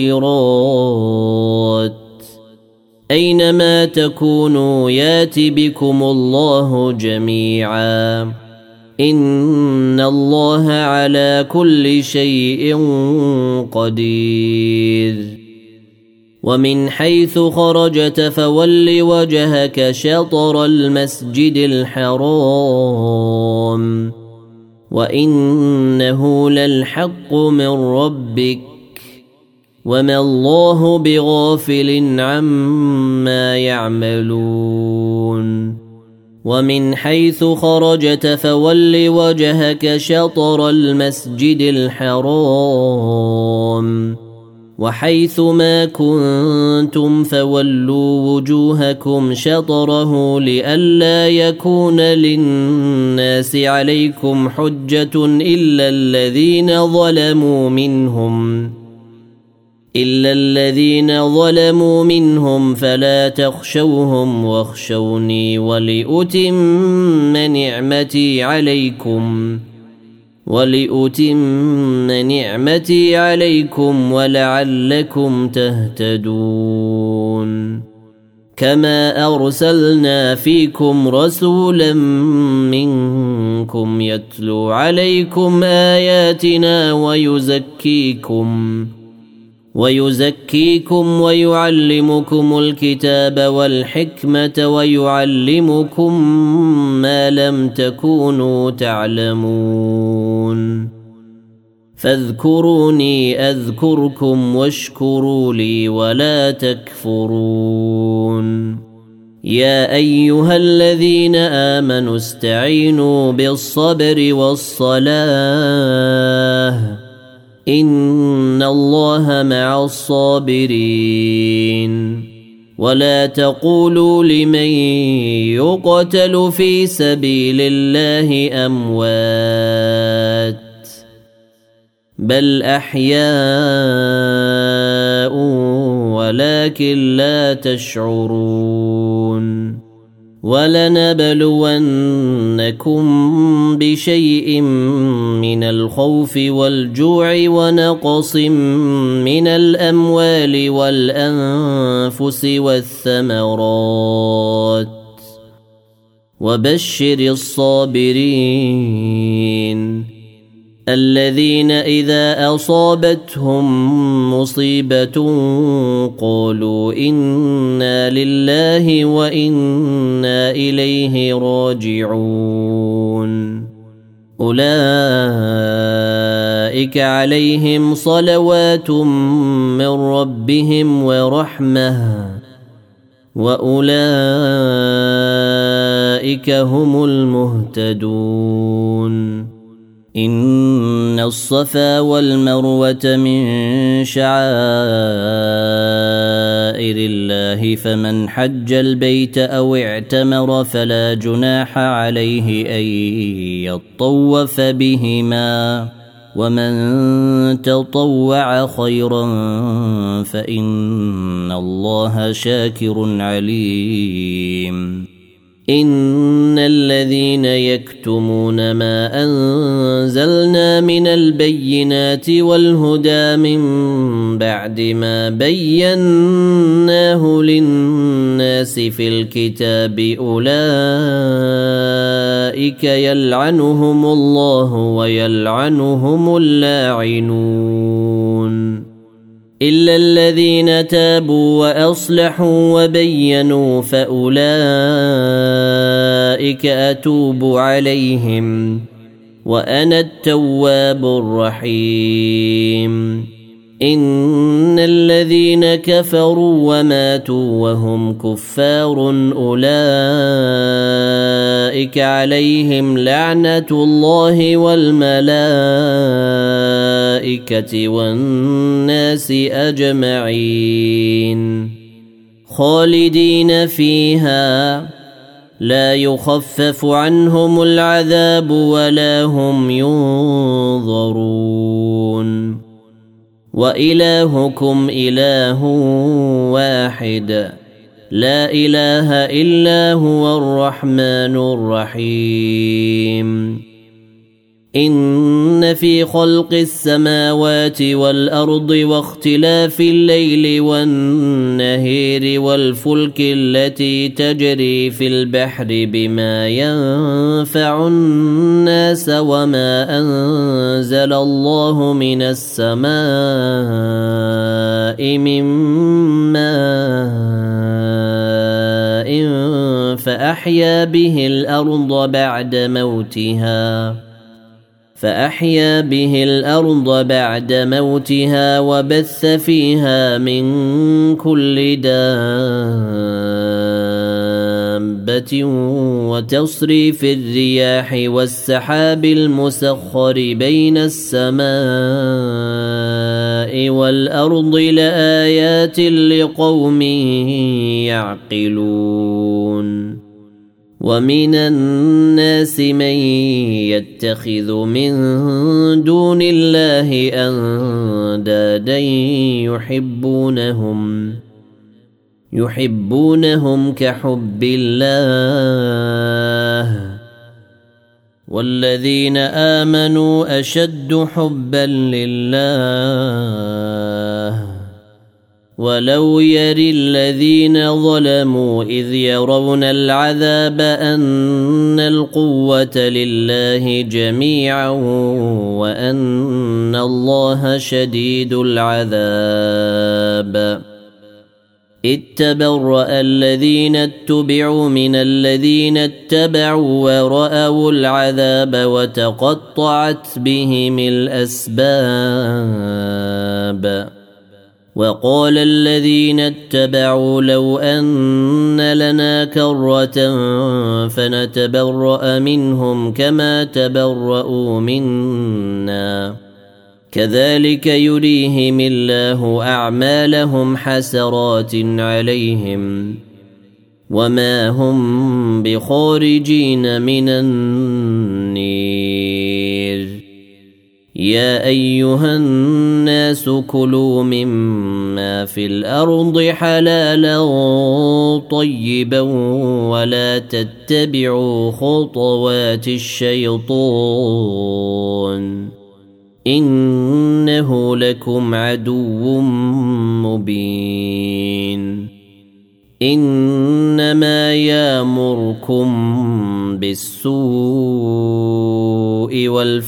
الخيرات أينما تكونوا يات بكم الله جميعا إن الله على كل شيء قدير ومن حيث خرجت فول وجهك شطر المسجد الحرام وإنه للحق من ربك وما الله بغافل عما يعملون ومن حيث خرجت فول وجهك شطر المسجد الحرام وحيث ما كنتم فولوا وجوهكم شطره لئلا يكون للناس عليكم حجة إلا الذين ظلموا منهم إلا الذين ظلموا منهم فلا تخشوهم واخشوني ولأتم نعمتي عليكم ولعلكم تهتدون كما أرسلنا فيكم رسولا منكم يتلو عليكم آياتنا ويزكيكم ويعلمكم الكتاب والحكمة ويعلمكم ما لم تكونوا تعلمون فاذكروني أذكركم واشكروا لي ولا تكفرون يا أيها الذين آمنوا استعينوا بالصبر والصلاة إن الله مع الصابرين ولا تقولوا لمن يقتل في سبيل الله أموات بل أحياء ولكن لا تشعرون ولنبلونكم بشيء من الخوف والجوع ونقص من الأموال والأنفس والثمرات وبشر الصابرين الذين إذا أصابتهم مصيبة قالوا إنا لله وإنا إليه راجعون أولئك عليهم صلوات من ربهم ورحمة وأولئك هم المهتدون إن الصفا والمروة من شعائر الله فمن حج البيت أو اعتمر فلا جناح عليه أن يطوف بهما ومن تطوع خيرا فإن الله شاكر عليم إن الذين يكتمون ما أنزلنا من البينات والهدى من بعد ما بيناه للناس في الكتاب أولئك يلعنهم الله ويلعنهم اللاعنون إلا الذين تابوا وأصلحوا وبينوا فأولئك أتوب عليهم وأنا التواب الرحيم إن الذين كفروا وماتوا وهم كفار أولئك عليهم لعنة الله والملائكة والناس أجمعين خالدين فيها لا يخفف عنهم العذاب ولا هم ينظرون وإلهكم إله واحد لا إله إلا هو الرحمن الرحيم إن في خلق السماوات والأرض واختلاف الليل والنهار والفلك التي تجري في البحر بما ينفع الناس وما أنزل الله من السماء من ماء فأحيا به الأرض بعد موتها وبث فيها من كل دابة وتصريف الرياح والسحاب المسخر بين السماء والأرض لآيات لقوم يعقلون ومن الناس من يتخذ من دون الله أندادا يحبونهم كحب الله والذين آمنوا أشد حبا لله ولو يري الذين ظلموا إذ يرون العذاب أن القوة لله جميعا وأن الله شديد العذاب إذ تبرأ الذين اتبعوا من الذين اتبعوا ورأوا العذاب وتقطعت بهم الأسباب وقال الذين اتبعوا لو أن لنا كرة فنتبرأ منهم كما تبرأوا منا كذلك يريهم الله أعمالهم حسرات عليهم وما هم بخارجين من النير يا أيها الناس كلوا مما في الأرض حلالا طيبا ولا تتبعوا خطوات الشيطان إنه لكم عدو مبين إنما يأمركم بالسوء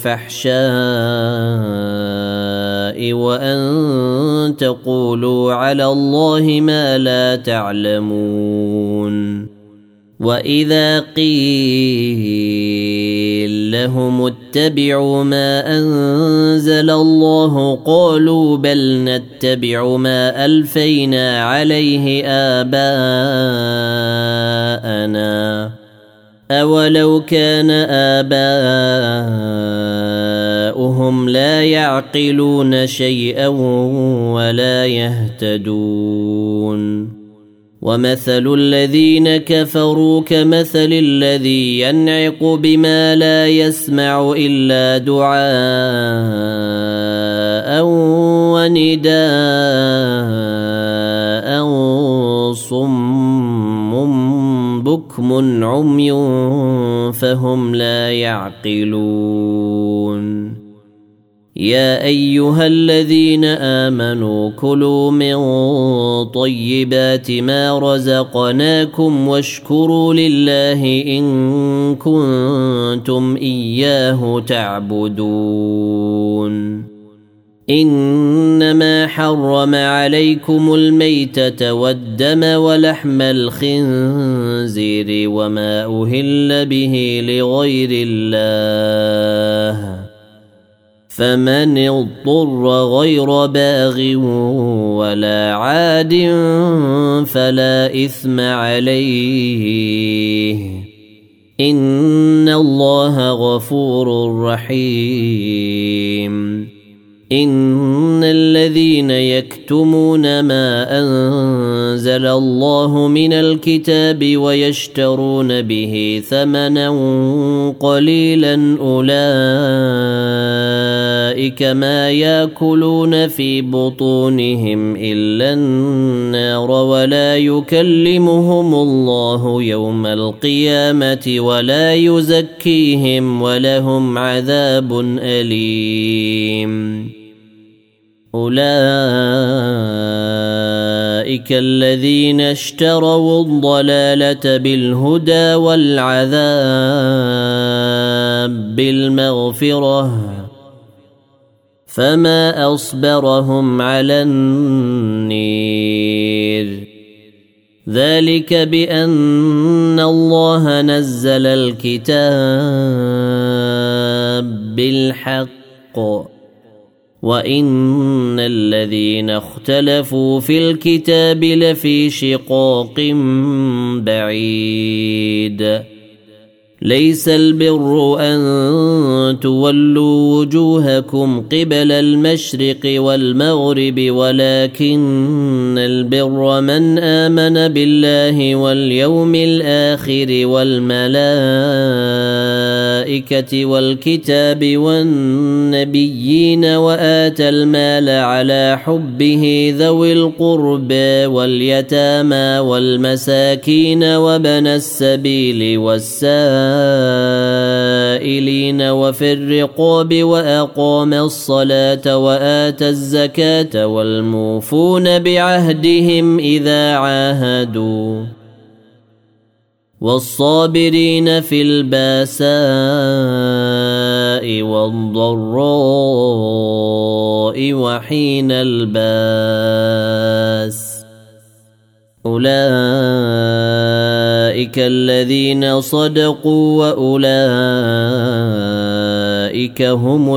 والفحشاء وأن تقولوا على الله ما لا تعلمون وإذا قيل لهم اتبعوا ما أنزل الله قالوا بل نتبع ما ألفينا عليه آباءنا أولو كان آباؤهم لا يعقلون شيئا ولا يهتدون ومثل الذين كفروا كمثل الذي ينعق بما لا يسمع إلا دعاء ونداء صم بكم عمي فهم لا يعقلون يا أيها الذين آمنوا كلوا من طيبات ما رزقناكم واشكروا لله إن كنتم إياه تعبدون إنما حرم عليكم الميتة والدم ولحم الخنزير وما أهل به لغير الله فمن اضطر غير باغ ولا عاد فلا إثم عليه إن الله غفور رحيم إن الذين يكتمون ما أنزل الله من الكتاب ويشترون به ثمنا قليلا أولئك ما يأكلون في بطونهم إلا النار ولا يكلمهم الله يوم القيامة ولا يزكيهم ولهم عذاب أليم أولئك الذين اشتروا الضلالة بالهدى والعذاب بالمغفرة فما أصبرهم على النير ذلك بأن الله نزل الكتاب بالحق وإن الذين اختلفوا في الكتاب لفي شقاق بعيد ليس البر أن تولوا وجوهكم قبل المشرق والمغرب ولكن البر من آمن بالله واليوم الآخر والملائكة والكتاب والنبيين وآتى المال على حبه ذوي القربى واليتامى والمساكين وابن السبيل والسائلين وفي الرقاب وأقام الصلاة وآتى الزكاة والموفون بعهدهم إذا عاهدوا والصابرين في الباساء والضراء وحين الباس أولئك الذين صدقوا وأولئك هم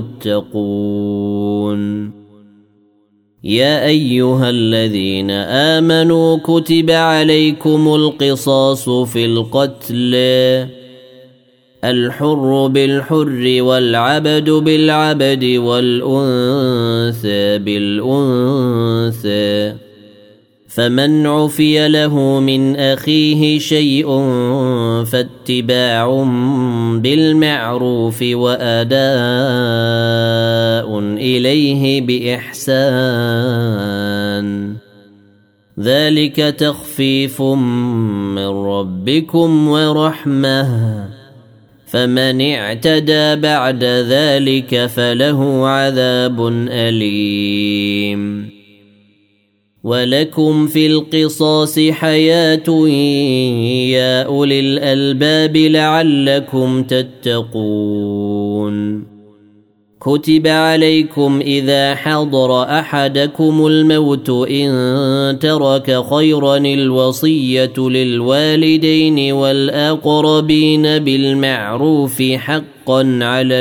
المتقون يا أيها الذين آمنوا كتب عليكم القصاص في القتل الحر بالحر والعبد بالعبد والأنثى بالأنثى فمن عفي له من أخيه شيء فاتباع بالمعروف وأداء إليه بإحسان ذلك تخفيف من ربكم ورحمة فمن اعتدى بعد ذلك فله عذاب أليم ولكم في القصاص حياة يا أولي الألباب لعلكم تتقون كتب عليكم إذا حضر أحدكم الموت إن ترك خيرا الوصية للوالدين والأقربين بالمعروف حقا على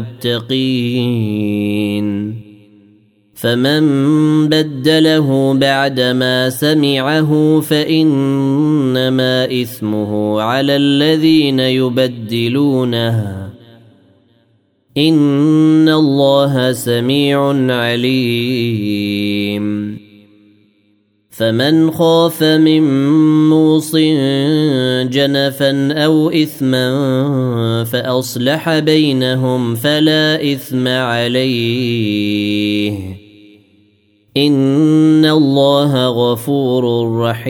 المتقين فمن بدله بعدما سمعه فإنما إثمه على الذين يبدلونه إن الله سميع عليم فمن خاف من موص جنفا أو إثما فأصلح بينهم فلا إثم عليه إن الله غفور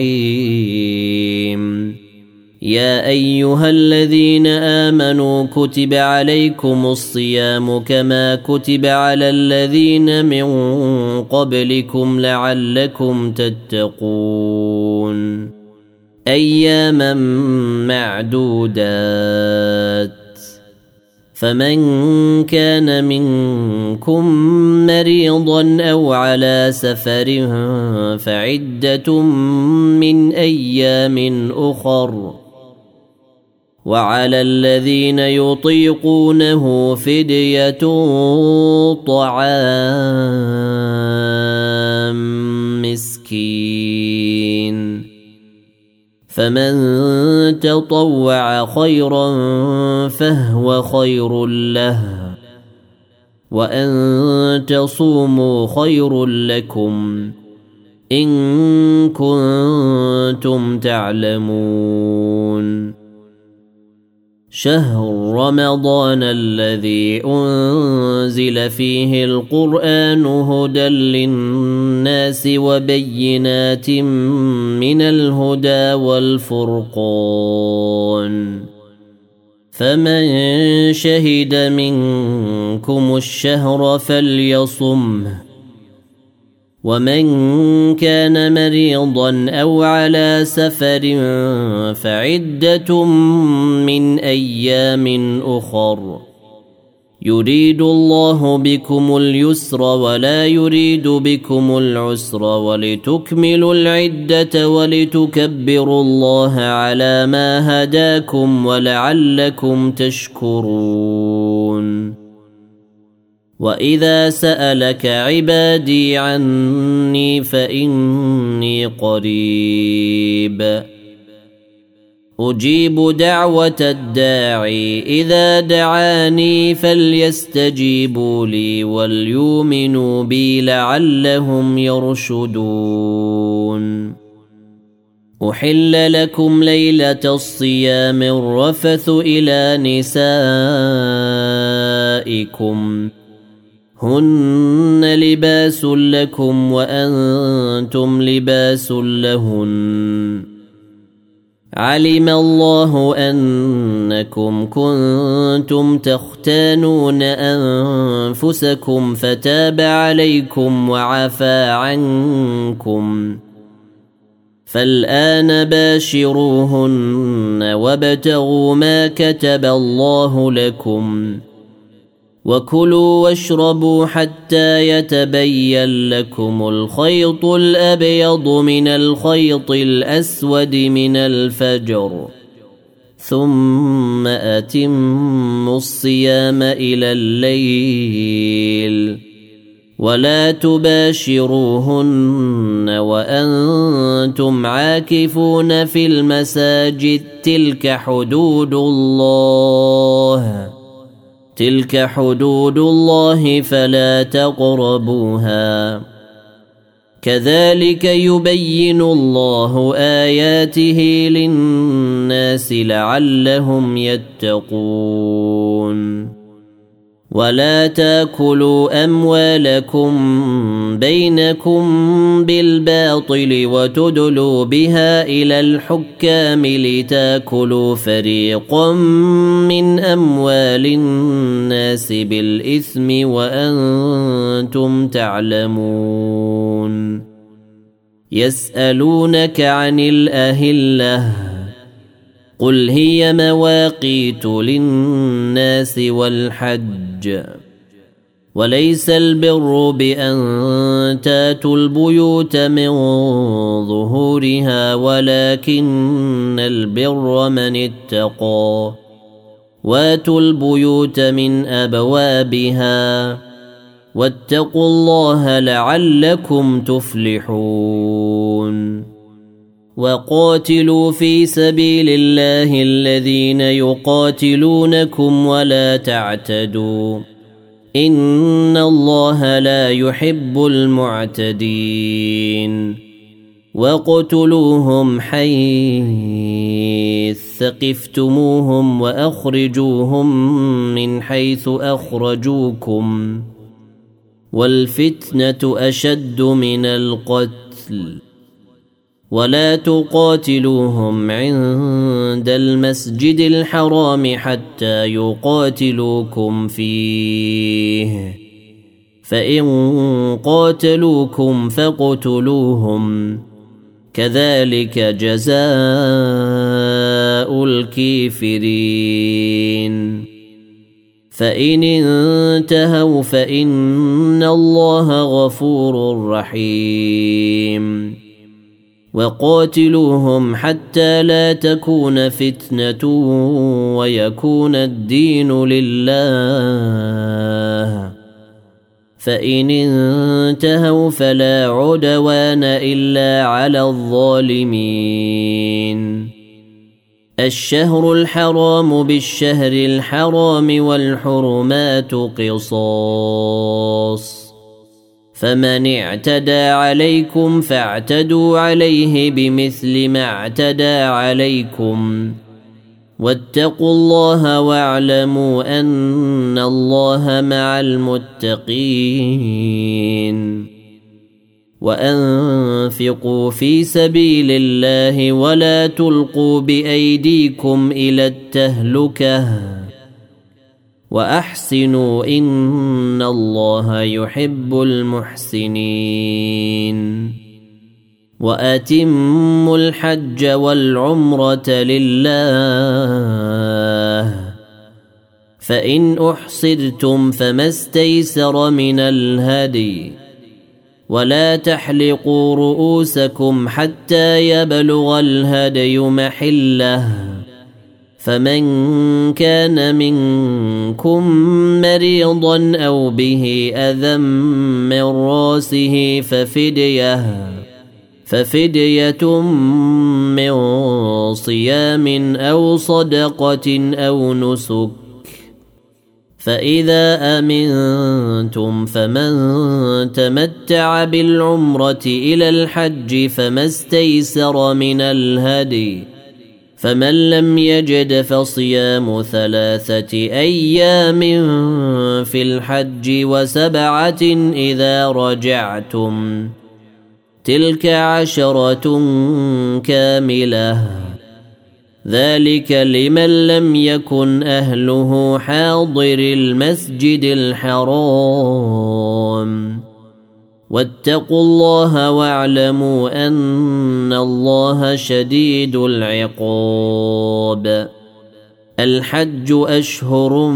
رحيم يا أيها الذين آمنوا كتب عليكم الصيام كما كتب على الذين من قبلكم لعلكم تتقون أياما معدودات فمن كان منكم مريضا أو على سفر فعدة من أيام أخر وعلى الذين يطيقونه فدية طعام مسكين فمن تطوع خيرا فهو خير له وأن تصوموا خير لكم إن كنتم تعلمون شهر رمضان الذي أنزل فيه القرآن هدى للناس وبينات من الهدى والفرقان فمن شهد منكم الشهر فليصمه ومن كان مريضا أو على سفر فعدة من أيام أخر يريد الله بكم اليسر ولا يريد بكم العسر ولتكملوا العدة ولتكبروا الله على ما هداكم ولعلكم تشكرون وإذا سألك عبادي عني فإني قريب أجيب دعوة الداعي إذا دعاني فليستجيبوا لي وليؤمنوا بي لعلهم يرشدون. أحل لكم ليلة الصيام الرفث إلى نسائكم هن لباس لكم وأنتم لباس لهن. علم الله أنكم كنتم تختانون أنفسكم فتاب عليكم وعفى عنكم فالآن باشروهن وابتغوا ما كتب الله لكم وكلوا واشربوا حتى يتبين لكم الخيط الأبيض من الخيط الأسود من الفجر ثم أتموا الصيام إلى الليل ولا تباشروهن وأنتم عاكفون في المساجد تلك حدود الله فلا تقربوها كذلك يبين الله آياته للناس لعلهم يتقون. ولا تاكلوا أموالكم بينكم بالباطل وتدلوا بها إلى الحكام لتاكلوا فريقا من أموال الناس بالإثم وأنتم تعلمون. يسألونك عن الأهلة قل هي مواقيت للناس والحج وليس البر بأن تاتوا البيوت من ظهورها ولكن البر من اتقى واتوا البيوت من أبوابها واتقوا الله لعلكم تفلحون. وقاتلوا في سبيل الله الذين يقاتلونكم ولا تعتدوا إن الله لا يحب المعتدين. واقتلوهم حيث ثقفتموهم وأخرجوهم من حيث أخرجوكم والفتنة أشد من القتل ولا تقاتلوهم عند المسجد الحرام حتى يقاتلوكم فيه فإن قاتلوكم فاقتلوهم كذلك جزاء الكافرين. فإن انتهوا فإن الله غفور رحيم. وقاتلوهم حتى لا تكون فتنة ويكون الدين لله فإن انتهوا فلا عدوان إلا على الظالمين. الشهر الحرام بالشهر الحرام والحرمات قصاص فمن اعتدى عليكم فاعتدوا عليه بمثل ما اعتدى عليكم واتقوا الله واعلموا أن الله مع المتقين. وأنفقوا في سبيل الله ولا تلقوا بأيديكم إلى التهلكة وأحسنوا إن الله يحب المحسنين. وأتموا الحج والعمرة لله فإن أحصرتم فما استيسر من الهدي ولا تحلقوا رؤوسكم حتى يبلغ الهدي محله فمن كان منكم مريضا أو به أذى من راسه ففدية من صيام أو صدقة أو نسك فإذا أمنتم فمن تمتع بالعمرة إلى الحج فما استيسر من الهدي فمن لم يجد فصيام 3 أيام في الحج و7 إذا رجعتم تلك 10 كاملة ذلك لمن لم يكن أهله حاضر المسجد الحرام واتقوا الله واعلموا أن الله شديد العقاب الحج أشهر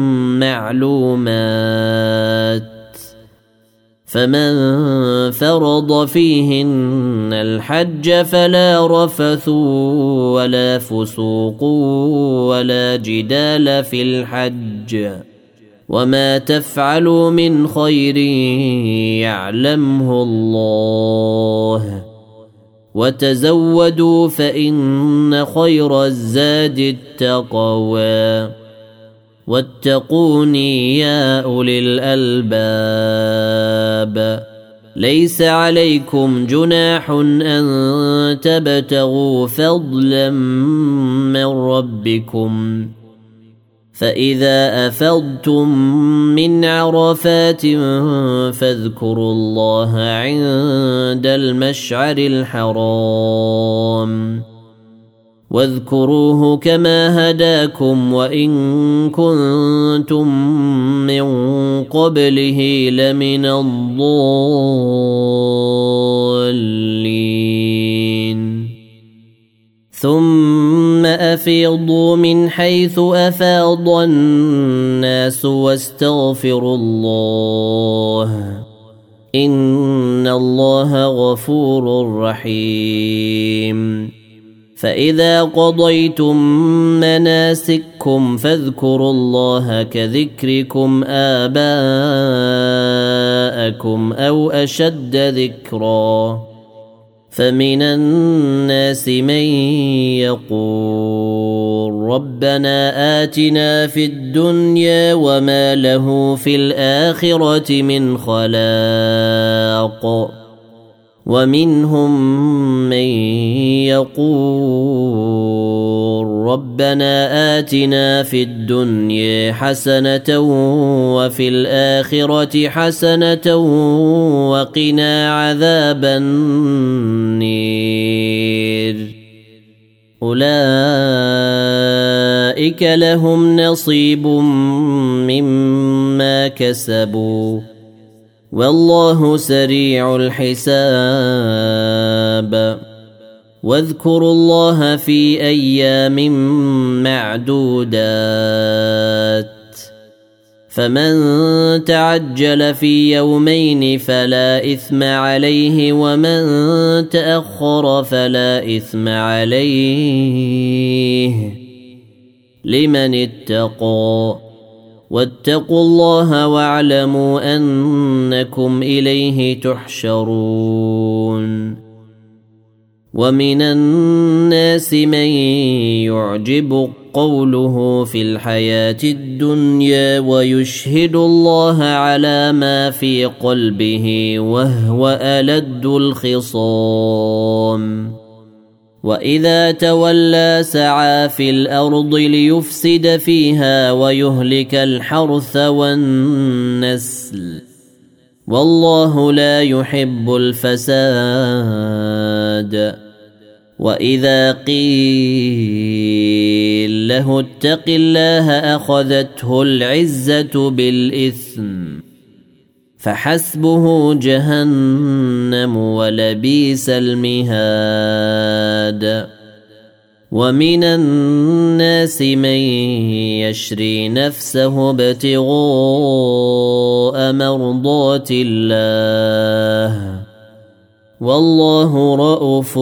معلومات فمن فرض فيهن الحج فلا رفث ولا فسوق ولا جدال في الحج وما تفعلوا من خير يعلمه الله وتزودوا فإن خير الزاد التقوى واتقوني يا أولي الألباب ليس عليكم جناح أن تبتغوا فضلا من ربكم فإذا أفضتم من عرفات فاذكروا الله عند المشعر الحرام واذكروه كما هداكم وإن كنتم من قبله لمن الضالين ثم أفيضوا من حيث أفاض الناس واستغفروا الله إن الله غفور رحيم فإذا قضيتم مناسككم فاذكروا الله كذكركم آباءكم أو أشد ذكرًا فمن الناس من يقول ربنا آتنا في الدنيا وما له في الآخرة من خلاق ومنهم من يقول ربنا آتنا في الدنيا حسنة وفي الآخرة حسنة وقنا عذاب النير أولئك لهم نصيب مما كسبوا والله سريع الحساب واذكروا الله في أيام معدودات فمن تعجل في يومين فلا إثم عليه ومن تأخر فلا إثم عليه لمن اتقى واتقوا الله واعلموا أنكم إليه تحشرون ومن الناس من يعجب قوله في الحياة الدنيا ويشهد الله على ما في قلبه وهو ألد الخصام وإذا تولى سعى في الأرض ليفسد فيها ويهلك الحرث والنسل والله لا يحب الفساد وإذا قيل له اتق الله أخذته العزة بالإثم فحسبه جهنم ولبئس المهاد ومن الناس من يشري نفسه ابتغاء مرضات الله والله رؤوف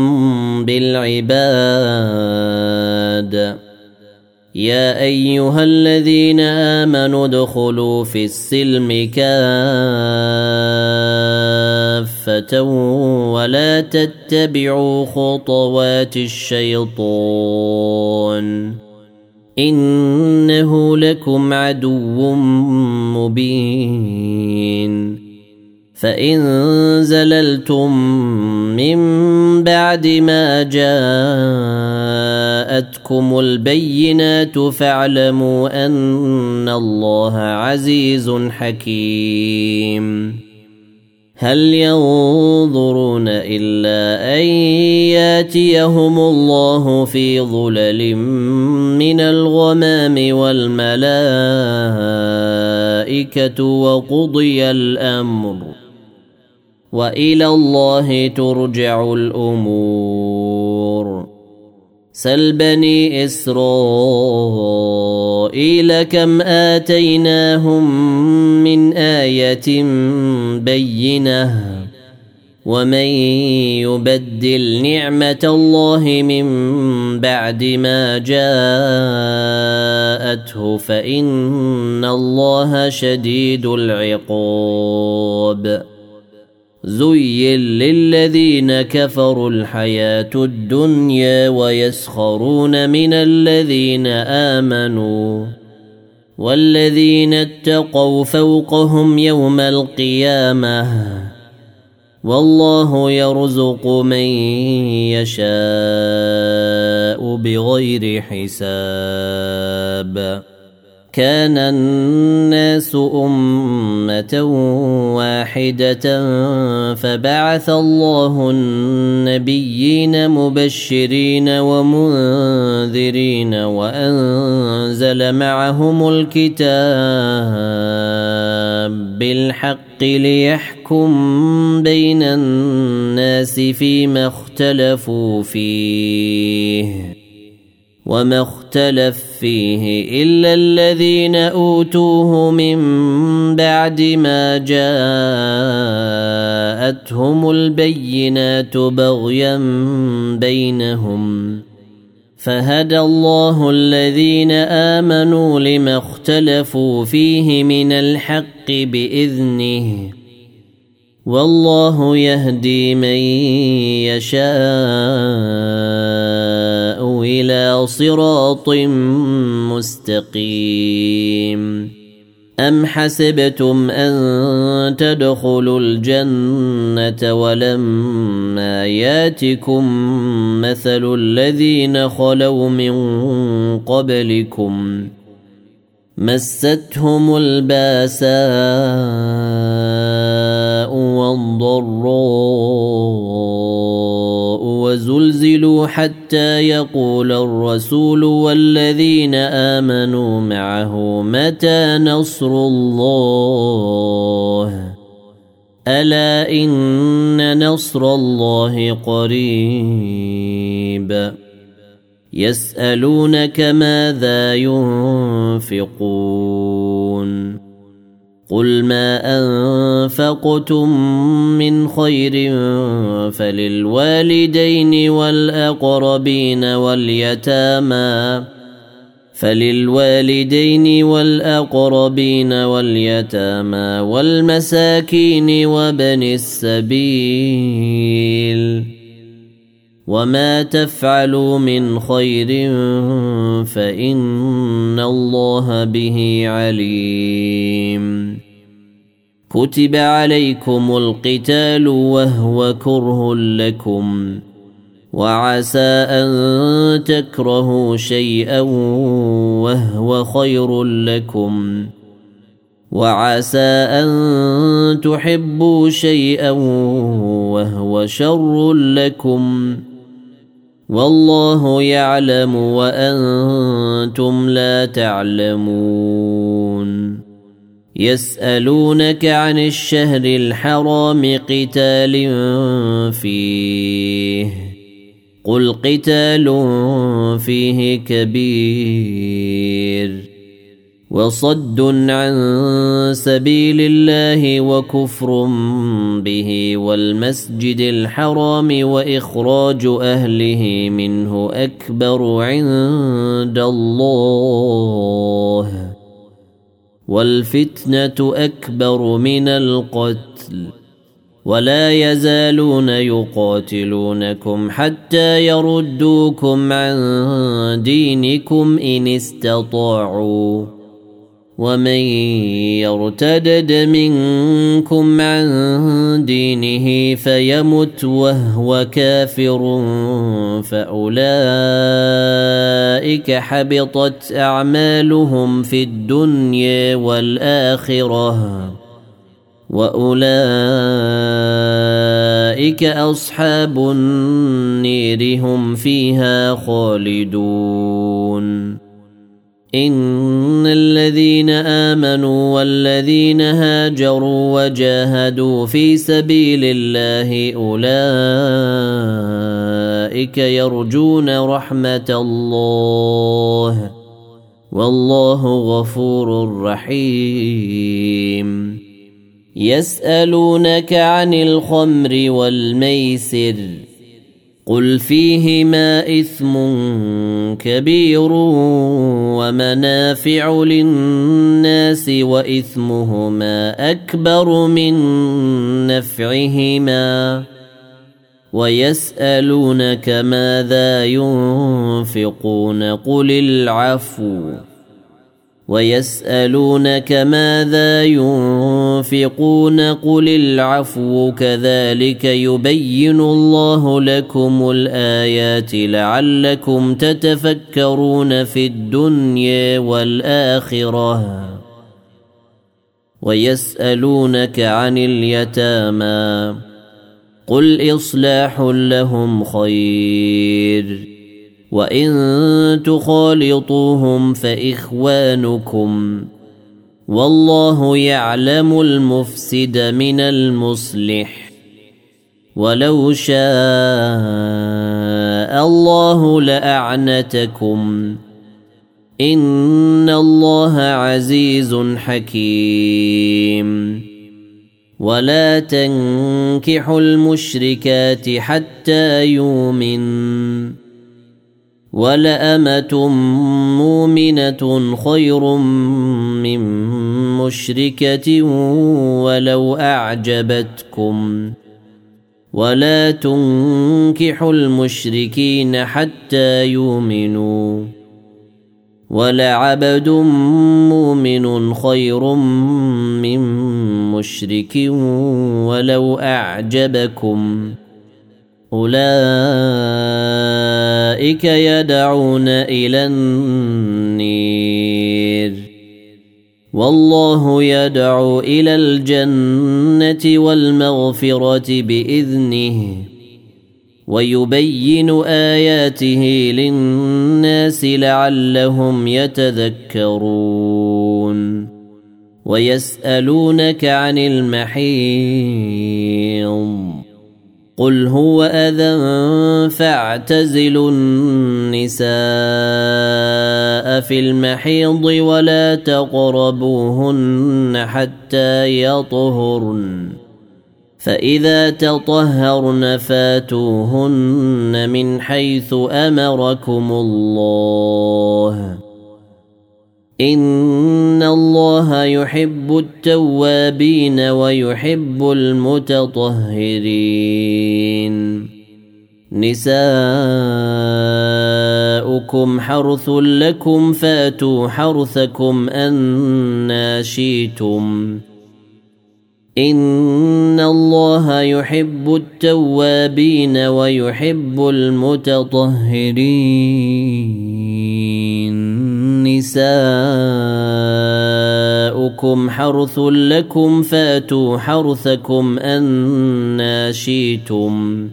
بالعباد يا أيها الذين آمنوا ادخلوا في السلم كافة كافة ولا تتبعوا خطوات الشيطان إنه لكم عدو مبين فإن زللتم من بعد ما جاءتكم البينات فاعلموا أن الله عزيز حكيم هل ينظرون إلا أن ياتيهم الله في ظلل من الغمام والملائكة وقضي الأمر وإلى الله ترجع الأمور سل بني إسرائيل كم آتيناهم من آية بينة ومن يبدل نعمة الله من بعد ما جاءته فإن الله شديد العقاب زين للذين كفروا الحياة الدنيا ويسخرون من الذين آمنوا والذين اتقوا فوقهم يوم القيامة والله يرزق من يشاء بغير حساب كان الناس أمة واحدة فبعث الله النبيين مبشرين ومنذرين وأنزل معهم الكتاب بالحق ليحكم بين الناس فيما اختلفوا فيه وما اختلف فيه إلا الذين أوتوه من بعد ما جاءتهم البينات بغيا بينهم فهدى الله الذين آمنوا لما اختلفوا فيه من الحق بإذنه والله يهدي من يشاء إلى صراط مستقيم أم حسبتم أن تدخلوا الجنة ولما ياتكم مثل الذين خلوا من قبلكم مستهم الباساء والضراء وزلزلوا حتى يقول الرسول والذين آمنوا معه متى نصر الله ألا إن نصر الله قريب يسألونك ماذا ينفقون قل ما أنفقتم من خير فللوالدين والأقربين واليتامى والمساكين وابن السبيل وما تفعلوا من خير فإن الله به عليم كتب عليكم القتال وهو كره لكم وعسى أن تكرهوا شيئا وهو خير لكم وعسى أن تحبوا شيئا وهو شر لكم والله يعلم وأنتم لا تعلمون يسألونك عن الشهر الحرام قتال فيه قل قتال فيه كبير وصد عن سبيل الله وكفر به والمسجد الحرام وإخراج أهله منه أكبر عند الله والفتنة أكبر من القتل ولا يزالون يقاتلونكم حتى يردوكم عن دينكم إن استطاعوا ومن يرتدد منكم عن دينه فيمت وهو كافر فأولئك حبطت أعمالهم في الدنيا والآخرة وأولئك أصحاب النير هم فيها خالدون إن الذين آمنوا والذين هاجروا وجاهدوا في سبيل الله أولئك يرجون رحمة الله والله غفور رحيم يسألونك عن الخمر والميسر قل فيهما إثم كبير ومنافع للناس وإثمهما أكبر من نفعهما ويسألونك ماذا ينفقون قل العفو ويسألونك ماذا ينفقون قل العفو كذلك يبين الله لكم الآيات لعلكم تتفكرون في الدنيا والآخرة ويسألونك عن اليتامى قل إصلاح لهم خير وإن تخالطوهم فإخوانكم والله يعلم المفسد من المصلح ولو شاء الله لأعنتكم إن الله عزيز حكيم ولا تنكحوا المشركات حتى يؤمنوا ولأمة مؤمنة خير من مشركة ولو أعجبتكم ولا تنكحوا المشركين حتى يؤمنوا ولعبد مؤمن خير من مشرك ولو أعجبكم أولئك يدعون إلى النير والله يدعو إلى الجنة والمغفرة بإذنه ويبين آياته للناس لعلهم يتذكرون ويسألونك عن المحيض قل هو أذى فاعتزلوا النساء في المحيض ولا تقربوهن حتى يطهرن فإذا تطهرن فاتوهن من حيث أمركم الله إن الله يحب التوابين ويحب المتطهرين نساؤكم حرث لكم فاتوا حرثكم أنى شئتم إن الله يحب التوابين ويحب المتطهرين نساؤكم حرث لكم فاتوا حرثكم أنى شئتم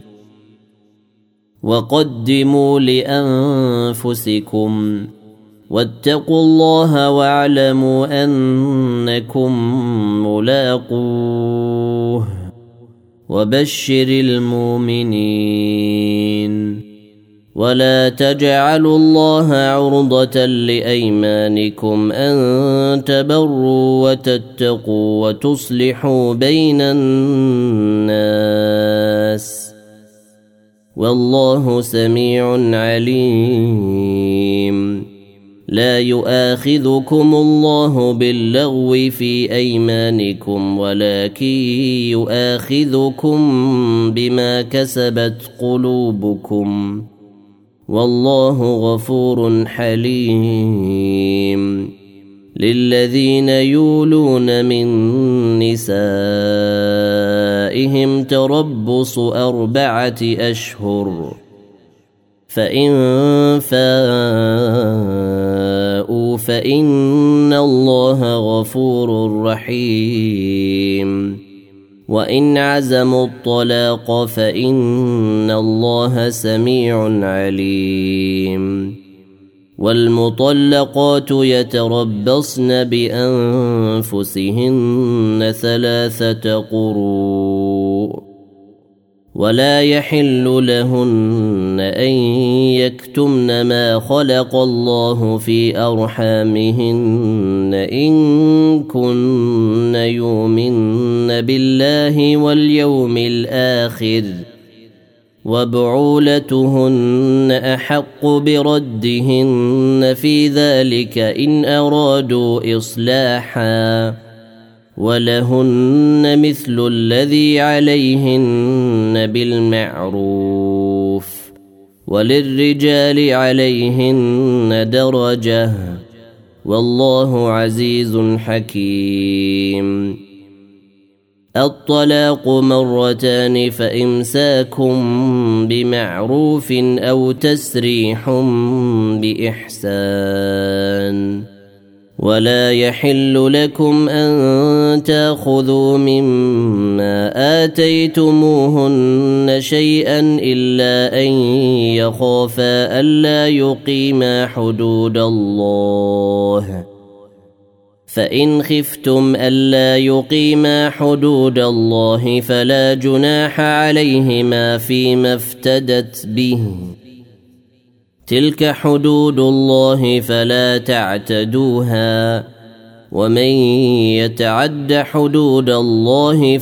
وقدموا لأنفسكم واتقوا الله واعلموا أنكم ملاقوه وبشر المؤمنين ولا تجعلوا الله عرضة لأيمانكم أن تبروا وتتقوا وتصلحوا بين الناس والله سميع عليم لا يؤاخذكم الله باللغو في أيمانكم ولكن يؤاخذكم بما كسبت قلوبكم والله غفور حليم. للذين يولون من نسائهم تربص 4 أشهر فإن فاءوا فإن الله غفور رحيم. وإن عزموا الطلاق فإن الله سميع عليم. والمطلقات يتربصن بأنفسهن 3 قروء ولا يحل لهن أن يكتمن ما خلق الله في أرحامهن إن كن يؤمن بالله واليوم الآخر وبعولتهن أحق بردهن في ذلك إن أرادوا إصلاحا ولهن مثل الذي عليهن بالمعروف وللرجال عليهن درجة والله عزيز حكيم. الطلاق 2 فإمساكم بمعروف أو تسريح بإحسان ولا يحل لكم أن تأخذوا مما آتيتموهن شيئا إلا أن يخافا ألا يقيما حدود الله فإن خفتم ألا يقيما حدود الله فلا جناح عليهما فيما افتدت به تلك حدود الله فلا تعتدوها ومن يتعد حدود الله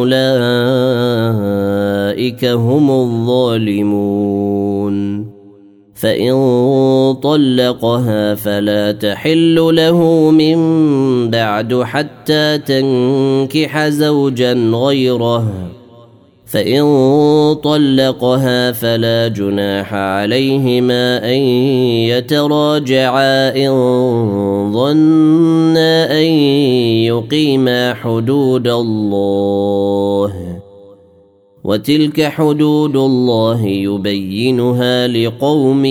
فأولئك هم الظالمون. فإن طلقها فلا تحل له من بعد حتى تنكح زوجا غيره فإن طلقها فلا جناح عليهما أن يتراجعا إن ظنا أن يقيما حدود الله وتلك حدود الله يبينها لقوم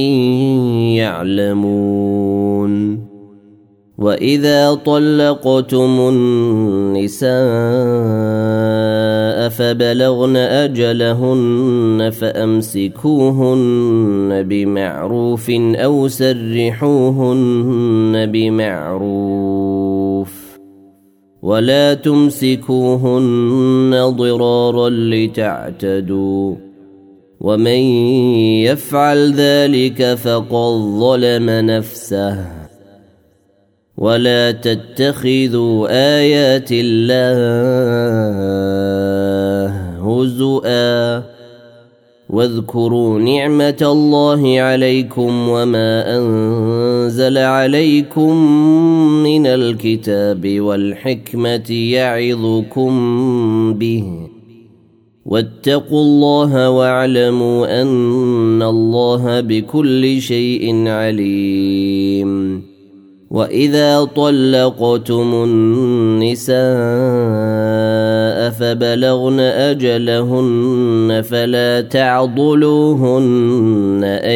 يعلمون. وإذا طلقتم النساء فبلغن أجلهن فأمسكوهن بمعروف أو سرحوهن بمعروف ولا تمسكوهن ضرارا لتعتدوا ومن يفعل ذلك فقد ظلم نفسه. ولا تتخذوا آيات الله هزؤا واذكروا نعمة الله عليكم وما أنزل عليكم من الكتاب والحكمة يعظكم به واتقوا الله واعلموا أن الله بكل شيء عليم. وإذا طلقتم النساء فبلغن أجلهن فلا تعضلوهن أن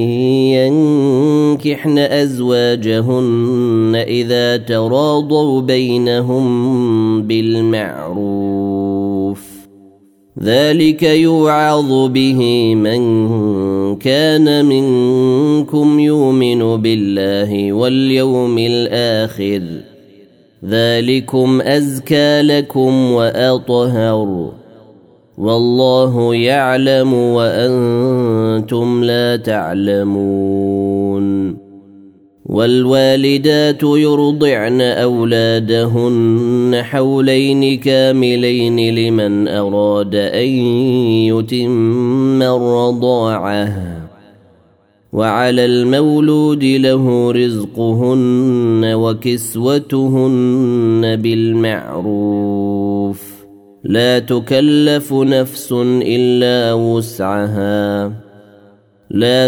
ينكحن أزواجهن إذا تراضوا بينهم بالمعروف ذلك يوعظ به من كان منكم يؤمن بالله واليوم الآخر ذلكم أزكى لكم وأطهر والله يعلم وأنتم لا تعلمون. والوالدات يرضعن أولادهن حولين كاملين لمن أراد أن يتم الرضاعة وعلى المولود له رزقهن وكسوتهن بالمعروف لا تكلف نفس إلا وسعها لا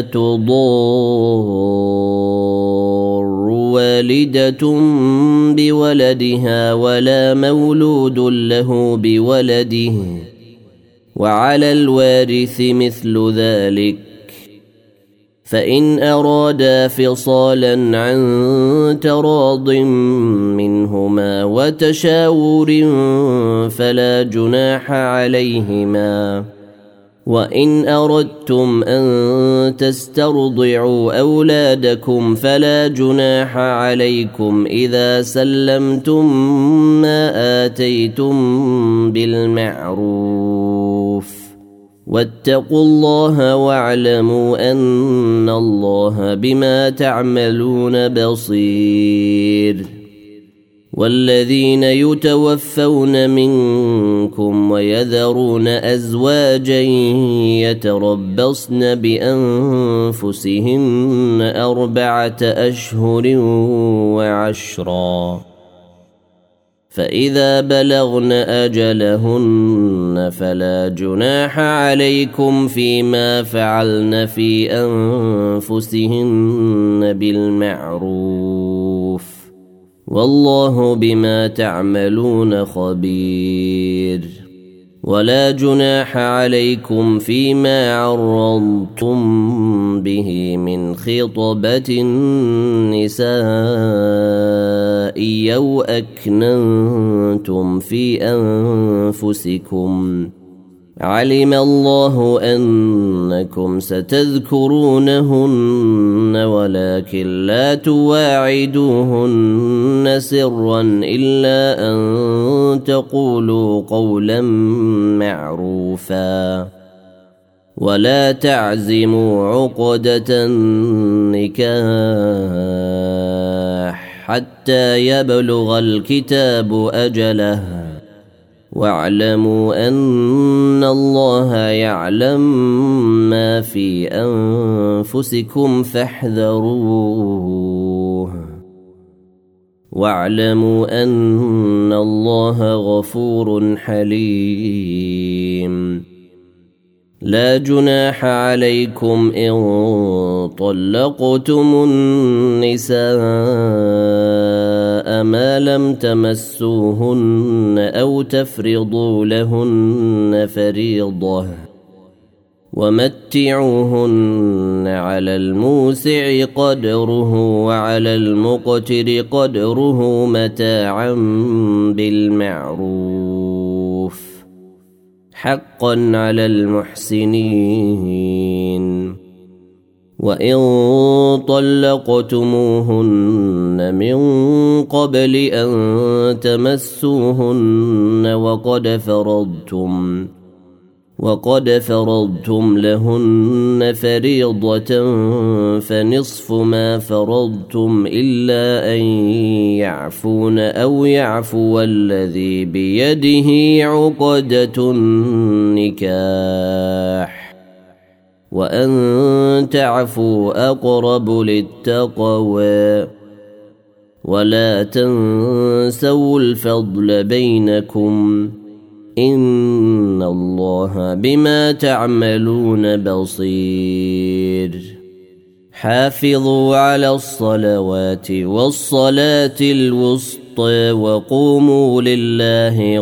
تضار والدة بولدها ولا مولود له بولده وعلى الوارث مثل ذلك فإن أرادا فصالا عن تراض منهما وتشاور فلا جناح عليهما وإن أردتم أن تسترضعوا أولادكم فلا جناح عليكم إذا سلمتم ما آتيتم بالمعروف واتقوا الله واعلموا أن الله بما تعملون بصير والذين يتوفون منكم ويذرون أزواجا يتربصن بأنفسهن 4 أشهر و10 فإذا بلغن أجلهن فلا جناح عليكم فيما فعلن في أنفسهن بالمعروف والله بما تعملون خبير ولا جناح عليكم فيما عرضتم به من خطبة النساء أو أكننتم في أنفسكم علم الله أنكم ستذكرونهن ولكن لا تواعدوهن سرا إلا أن تقولوا قولا معروفا ولا تعزموا عقدة النكاح حتى يبلغ الكتاب أجله واعلموا أن الله يعلم ما في أنفسكم فاحذروه واعلموا أن الله غفور حليم لا جناح عليكم إن طلقتم النساء ما لم تمسوهن أو تفرضوا لهن فريضة ومتعوهن على الموسع قدره وعلى المقتر قدره متاعا بالمعروف حقا على المحسنين وإن طلقتموهن من قبل أن تمسوهن وقد فرضتم لهن فريضة فنصف ما فرضتم إلا أن يعفون أو يعفو الذي بيده عقدة النكاح وأن تعفوا أقرب للتقوى ولا تنسوا الفضل بينكم إن الله بما تعملون بصير حافظوا على الصلوات والصلاة الوسطى وقوموا لله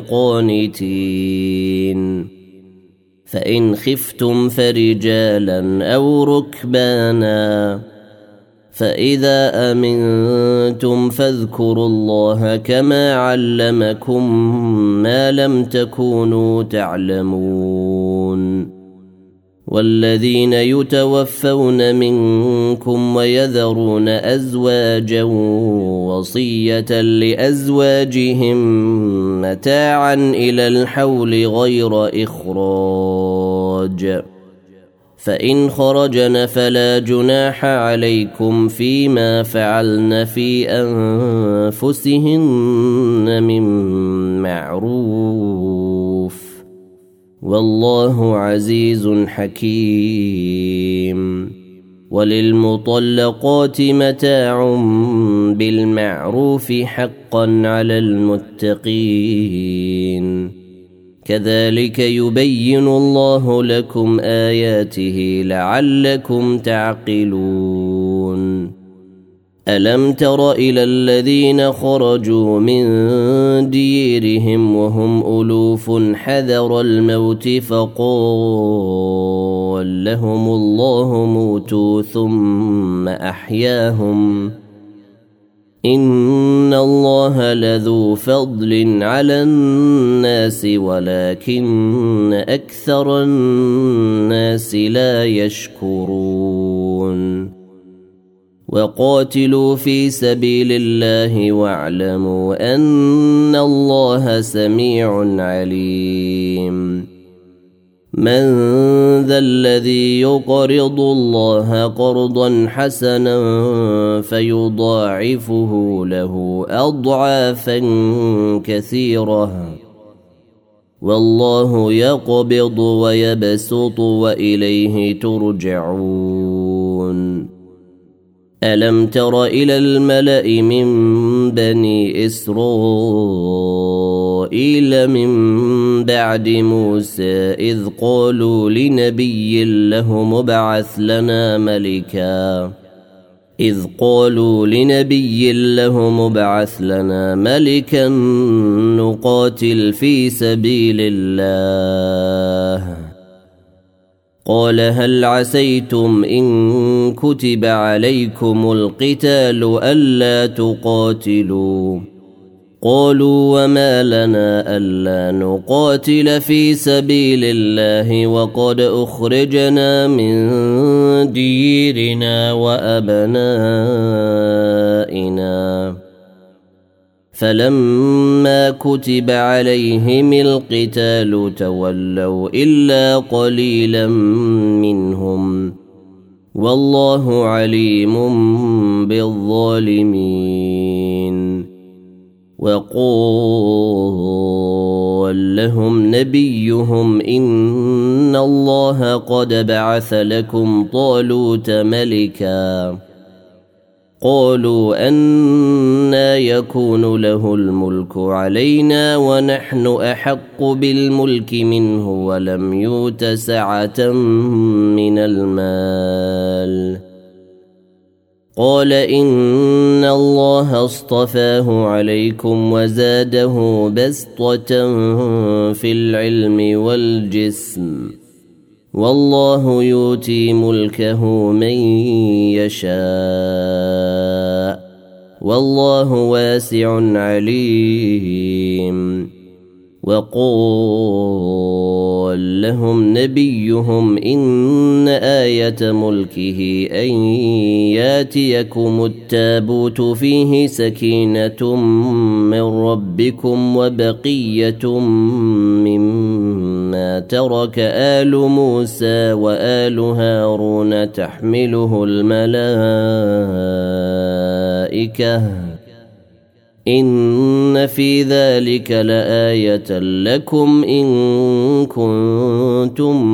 قانتين فإن خفتم فرجالا أو ركبانا فإذا أمنتم فاذكروا الله كما علمكم ما لم تكونوا تعلمون والذين يتوفون منكم ويذرون أزواجا وصية لأزواجهم متاعا إلى الحول غير إخراج فإن خرجن فلا جناح عليكم فيما فعلن في أنفسهن من معروف والله عزيز حكيم وللمطلقات متاع بالمعروف حقا على المتقين كذلك يبين الله لكم آياته لعلكم تعقلون ألم تر إلى الذين خرجوا من ديرهم وهم ألوف حذر الموت فقال لهم الله موتوا ثم أحياهم إن الله لذو فضل على الناس ولكن أكثر الناس لا يشكرون وقاتلوا في سبيل الله واعلموا أن الله سميع عليم من ذا الذي يقرض الله قرضا حسنا فيضاعفه له أضعافا كثيرة والله يقبض ويبسط وإليه ترجعون ألم تر إلى الملأ من بني إسرائيل من بعد موسى إذ قالوا لنبي له مبعث لنا ملكا نقاتل في سبيل الله قال هل عسيتم إن كتب عليكم القتال ألا تقاتلوا قالوا وما لنا ألا نقاتل في سبيل الله وقد أخرجنا من ديرنا وأبنائنا فلما كتب عليهم القتال تولوا إلا قليلا منهم والله عليم بالظالمين وقال لهم نبيهم إن الله قد بعث لكم طالوت ملكا قالوا أنى يكون له الملك علينا ونحن أحق بالملك منه ولم يؤت سعة من المال قال إن الله اصطفاه عليكم وزاده بسطة في العلم والجسم والله يؤتي ملكه من يشاء والله واسع عليم وقال لهم نبيهم إن آية ملكه أن ياتيكم التابوت فيه سكينة من ربكم وبقية مما ترك آل موسى وآل هارون تحمله الملائكة إن في ذلك لآية لكم إن كنتم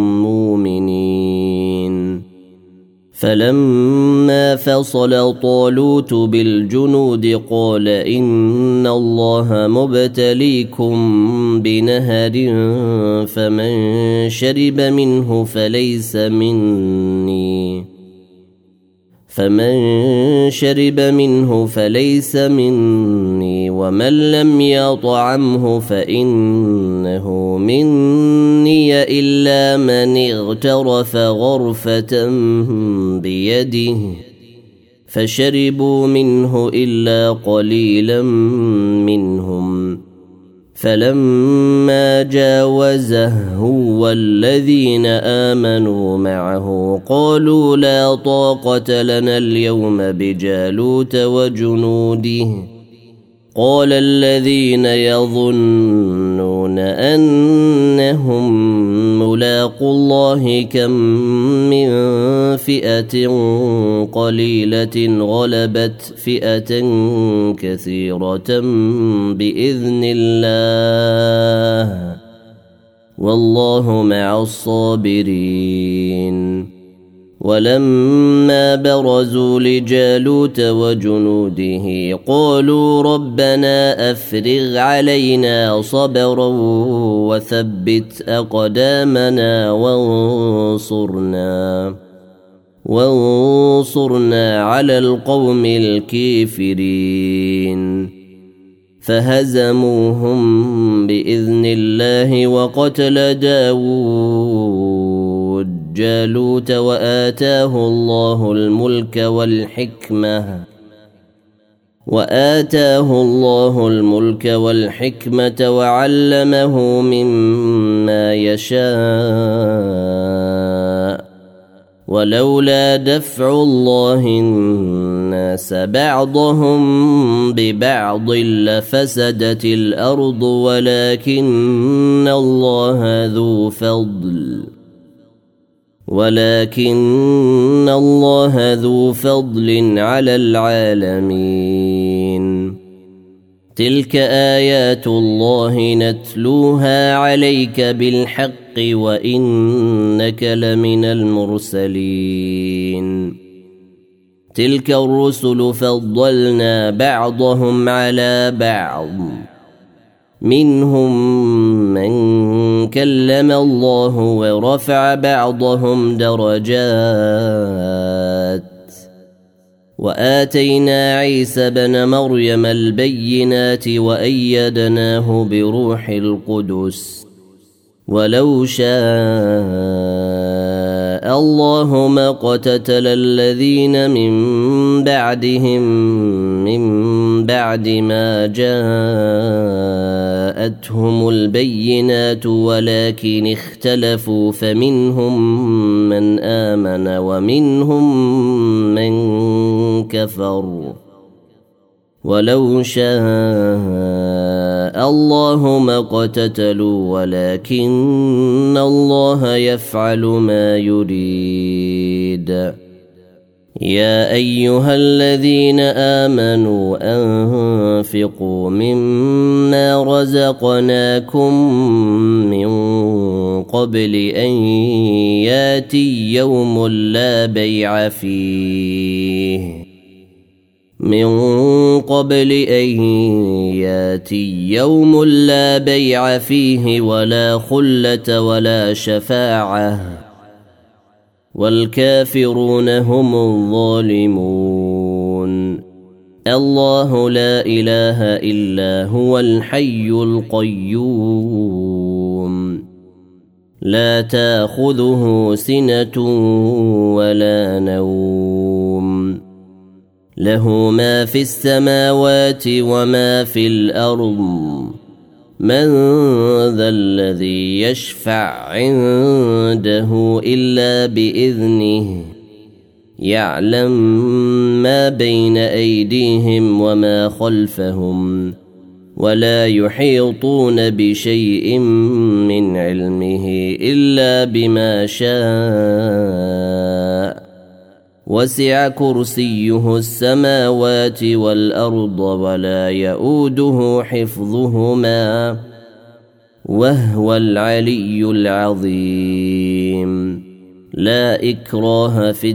مؤمنين فلما فصل طالوت بالجنود قال إن الله مبتليكم بنهر فمن شرب منه فليس مني ومن لم يطعمه فإنه مني إلا من اغترف غرفة بيده فشربوا منه إلا قليلا منهم فلما جاوزه هو والذين آمنوا معه قالوا لا طاقة لنا اليوم بجالوت وجنوده قال الذين يظنون أنهم ملاقو الله كم من فئة قليلة غلبت فئة كثيرة بإذن الله والله مع الصابرين ولما برزوا لجالوت وجنوده قالوا ربنا أفرغ علينا صبرا وثبت أقدامنا وانصرنا على القوم الكافرين فهزموهم بإذن الله وقتل داود جالوت وآتاه الله الملك والحكمة وعلمه مما يشاء ولولا دفع الله الناس بعضهم ببعض لفسدت الأرض ولكن الله ذو فضل على العالمين تلك آيات الله نتلوها عليك بالحق وإنك لمن المرسلين تلك الرسل فضلنا بعضهم على بعض منهم من كلم الله ورفع بعضهم درجات وآتينا عيسى بن مريم البينات وأيدناه بروح القدس ولو شاء الله ما اقتتل الذين من بعدهم من بعد ما جاءتهم البينات ولكن اختلفوا فمنهم من آمن ومنهم من كفر ولو شاء الله ما اقتتلوا ولكن الله يفعل ما يريد يا أيها الذين آمنوا أنفقوا مما رزقناكم من قبل أن ياتي يوم لا بيع فيه ولا خلة ولا شفاعة والكافرون هم الظالمون الله لا إله إلا هو الحي القيوم لا تأخذه سنة ولا نوم له ما في السماوات وما في الأرض من ذا الذي يشفع عنده إلا بإذنه يعلم ما بين أيديهم وما خلفهم ولا يحيطون بشيء من علمه إلا بما شاء وسع كرسيه السماوات والأرض ولا يؤوده حفظهما وهو العلي العظيم لا إكراه في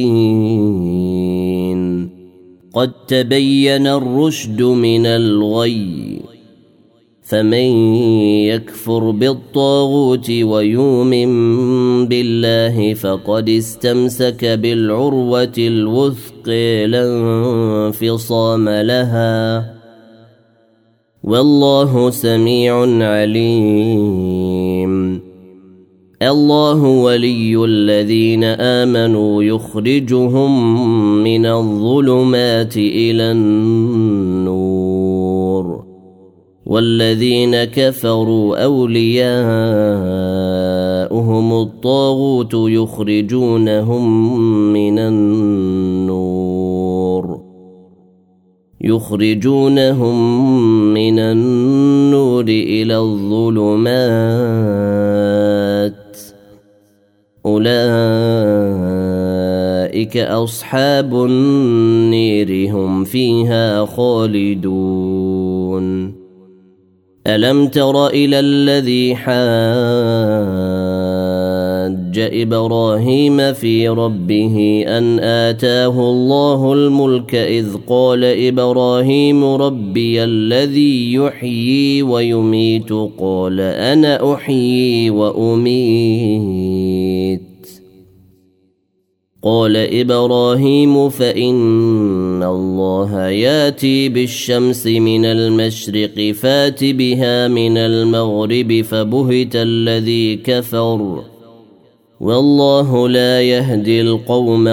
الدين قد تبين الرشد من الغي فمن يكفر بالطاغوت ويؤمن بالله فقد استمسك بالعروة الوثق لا انفصام لها والله سميع عليم الله ولي الذين آمنوا يخرجهم من الظلمات إلى النور والذين كفروا أولياؤهم الطاغوت يخرجونهم من النور إلى الظلمات أولئك أصحاب النير هم فيها خالدون ألم تر إلى الذي حاج حاج إبراهيم في ربه أن آتاه الله الملك إذ قال إبراهيم ربي الذي يحيي ويميت قال أنا أحيي وأميت قال إبراهيم فإن الله ياتي بالشمس من المشرق فات بها من المغرب فبهت الذي كفر والله لا يهدي القوم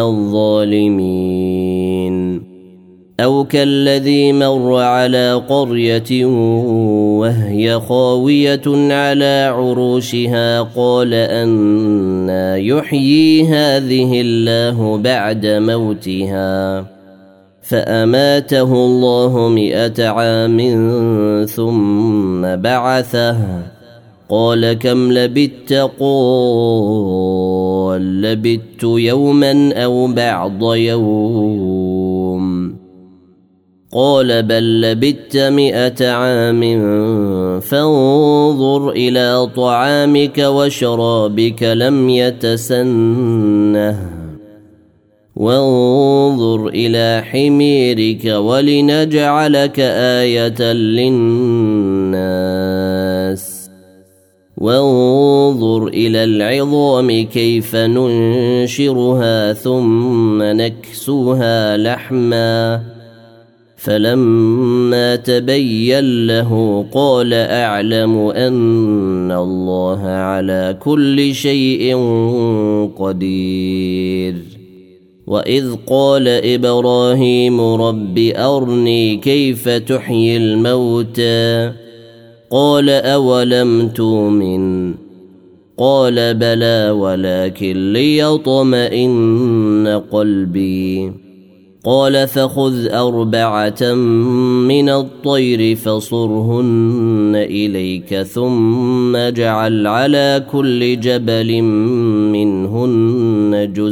الظالمين أو كالذي مر على قرية وهي خاوية على عروشها قال أنى يحيي هذه الله بعد موتها فأماته الله 100 عام ثم بعثه قال كم لبثت قال لبثت يوما أو بعض يوم قال بل لبثت 100 عام فانظر إلى طعامك وشرابك لم يتسنه وانظر إلى حميرك ولنجعلك آية للناس وانظر إلى العظام كيف ننشرها ثم نكسوها لحما فلما تبين له قال أعلم أن الله على كل شيء قدير وإذ قال إبراهيم رب أرني كيف تحيي الموتى قال أولم تؤمن قال بلى ولكن ليطمئن قلبي قال فخذ 4 من الطير فصرهن إليك ثم اجعل على كل جبل منهن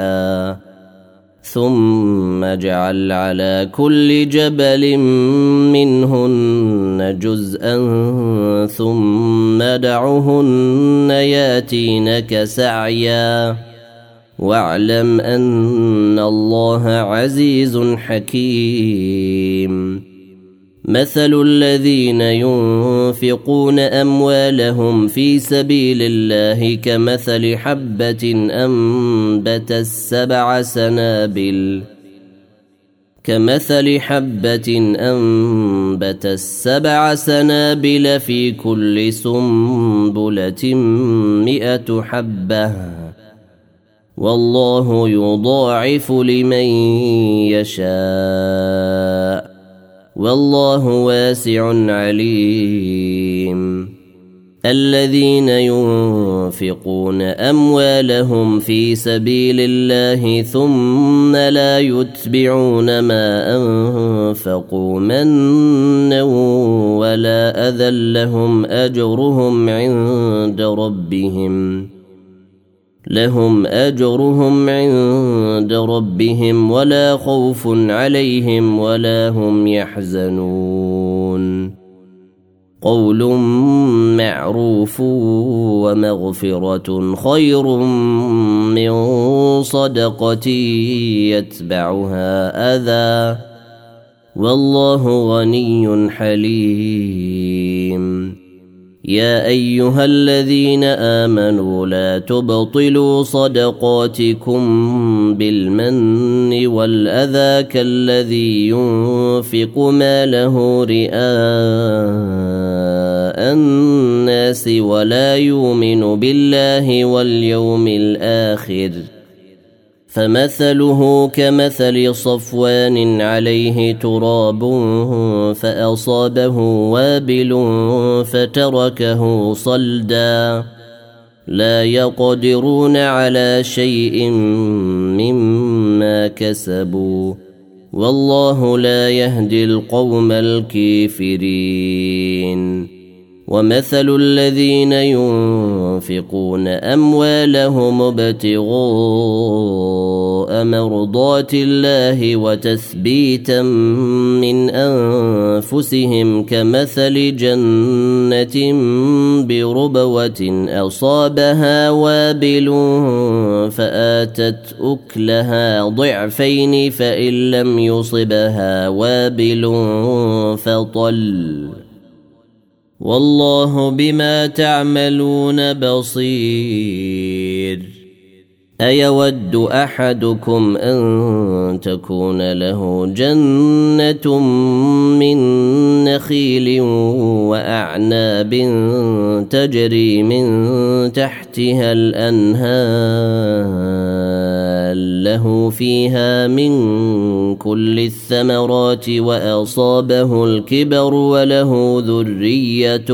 جزءا ثم دعهن ياتينك سعيا واعلم أن الله عزيز حكيم مثل الذين ينفقون أموالهم في سبيل الله كمثل حبة أنبتت 7 سنابل في كل سنبلة 100 حبة والله يضاعف لمن يشاء والله واسع عليم الذين ينفقون أموالهم في سبيل الله ثم لا يتبعون ما أنفقوا منا ولا أذى لهم أجرهم عند ربهم ولا خوف عليهم ولا هم يحزنون قول معروف ومغفرة خير من صدقة يتبعها أذى والله غني حليم يا أيها الذين آمنوا لا تبطلوا صدقاتكم بالمن والأذى كالذي ينفق ماله رئاء الناس ولا يؤمن بالله واليوم الآخر فمثله كمثل صفوان عليه تراب فأصابه وابل فتركه صلدا لا يقدرون على شيء مما كسبوا والله لا يهدي القوم الكافرين ومثل الذين ينفقون أموالهم ابتغاء ابتغاء مرضات الله وتثبيتا من أنفسهم كمثل جنة بربوة أصابها وابل فآتت أكلها ضعفين فإن لم يصبها وابل فطل والله بما تعملون بصير. أيود أحدكم أن تكون له جنة من نخيل وأعناب تجري من تحتها الأنهار له فيها من كل الثمرات وأصابه الكبر وله ذرية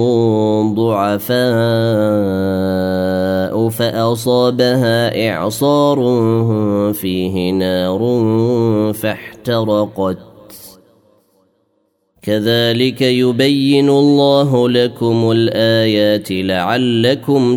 ضعفاء فأصابها إعصار فيه نار فاحترقت كذلك يبين الله لكم الآيات لعلكم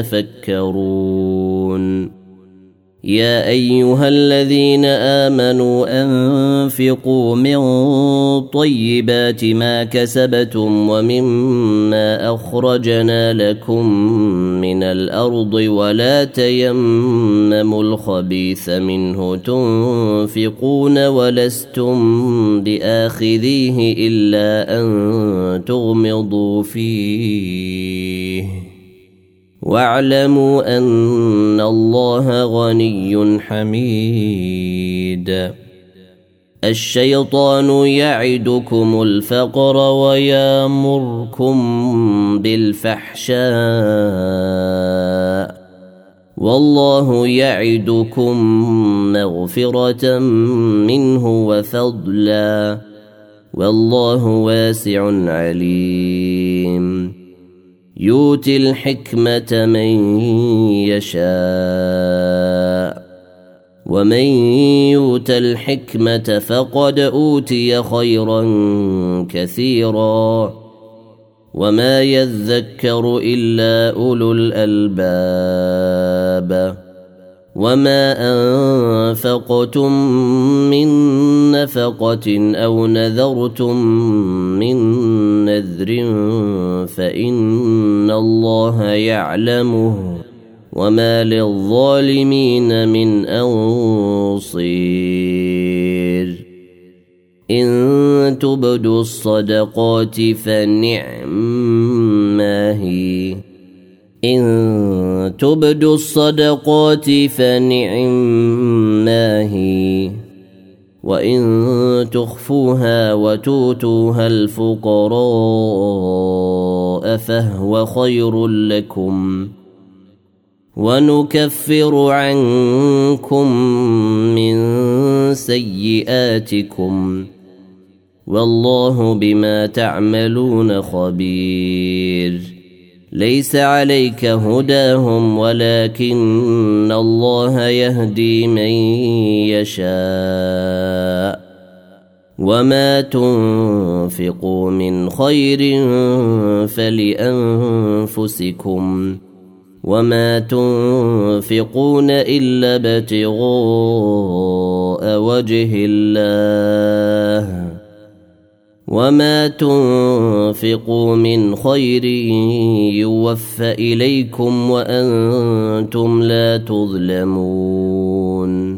تتفكرون. يا أيها الذين آمنوا أنفقوا من طيبات ما كسبتم ومما أخرجنا لكم من الأرض ولا تيمموا الخبيث منه تنفقون ولستم بآخذيه إلا أن تغمضوا فيه واعلموا أن الله غني حميد. الشيطان يعدكم الفقر ويامركم بالفحشاء والله يعدكم مغفرة منه وفضلا والله واسع عليم. يؤتي الحكمة من يشاء ومن يؤت الحكمة فقد أوتي خيرا كثيرا وما يذكر إلا أولو الألباب. وما أنفقتم من نفقة أو نذرتم من نذر فإن الله يعلمه وما للظالمين من أنصير. إن تبدوا الصدقات فنعما هي إن تبدوا الصدقات فنعما هي وإن تخفوها وتؤتوها الفقراء فهو خير لكم ونكفر عنكم من سيئاتكم والله بما تعملون خبير. ليس عليك هداهم ولكن الله يهدي من يشاء وما تنفقوا من خير فلأنفسكم وما تنفقون إلا ابتغاء وجه الله وما تنفقوا من خير يوفى إليكم وأنتم لا تظلمون.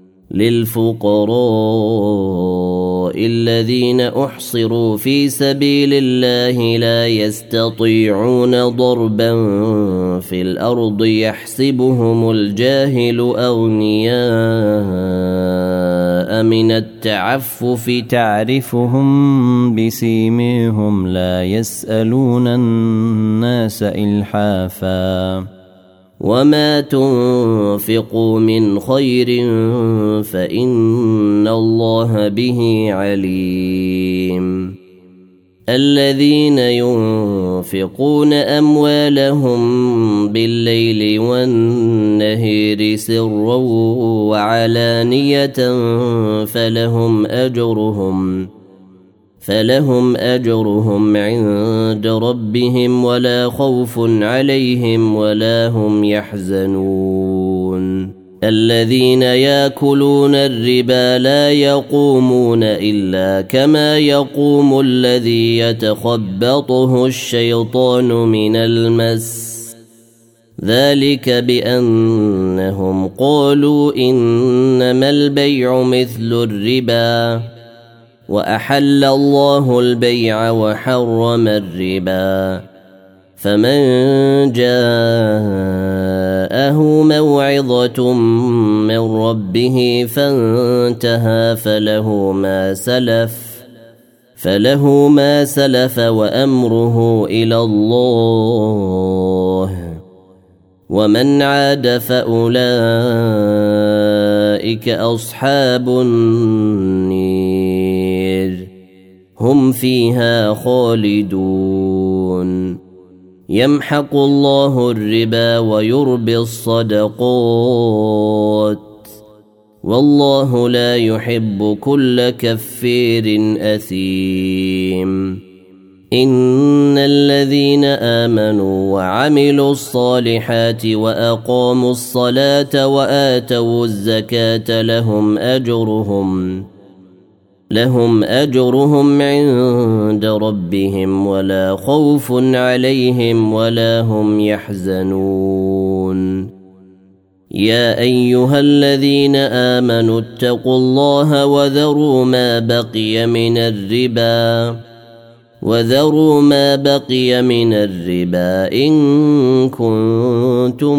للفقراء الذين أحصروا في سبيل الله لا يستطيعون ضربا في الأرض يحسبهم الجاهل أغنياء من التعفف تعرفهم بسيميهم لا يسألون الناس إلحافا وما تنفقوا من خير فإن الله به عليم. الذين ينفقون أموالهم بالليل والنهار سرا وعلانية فلهم أجرهم عند ربهم ولا خوف عليهم ولا هم يحزنون. الذين ياكلون الربا لا يقومون إلا كما يقوم الذي يتخبطه الشيطان من المس ذلك بأنهم قالوا إنما البيع مثل الربا وأحل الله البيع وحرم الربا فمن جاءه موعظة من ربه فانتهى فله ما سلف وأمره إلى الله ومن عاد فأولئك أصحاب النير هم فيها خالدون يمحق الله الربا ويربي الصدقات والله لا يحب كل كفير أثيم إن الذين آمنوا وعملوا الصالحات وأقاموا الصلاة وآتوا الزكاة لهم أجرهم عند ربهم ولا خوف عليهم ولا هم يحزنون يا أيها الذين آمنوا اتقوا الله وذروا ما بقي من الربا إن كنتم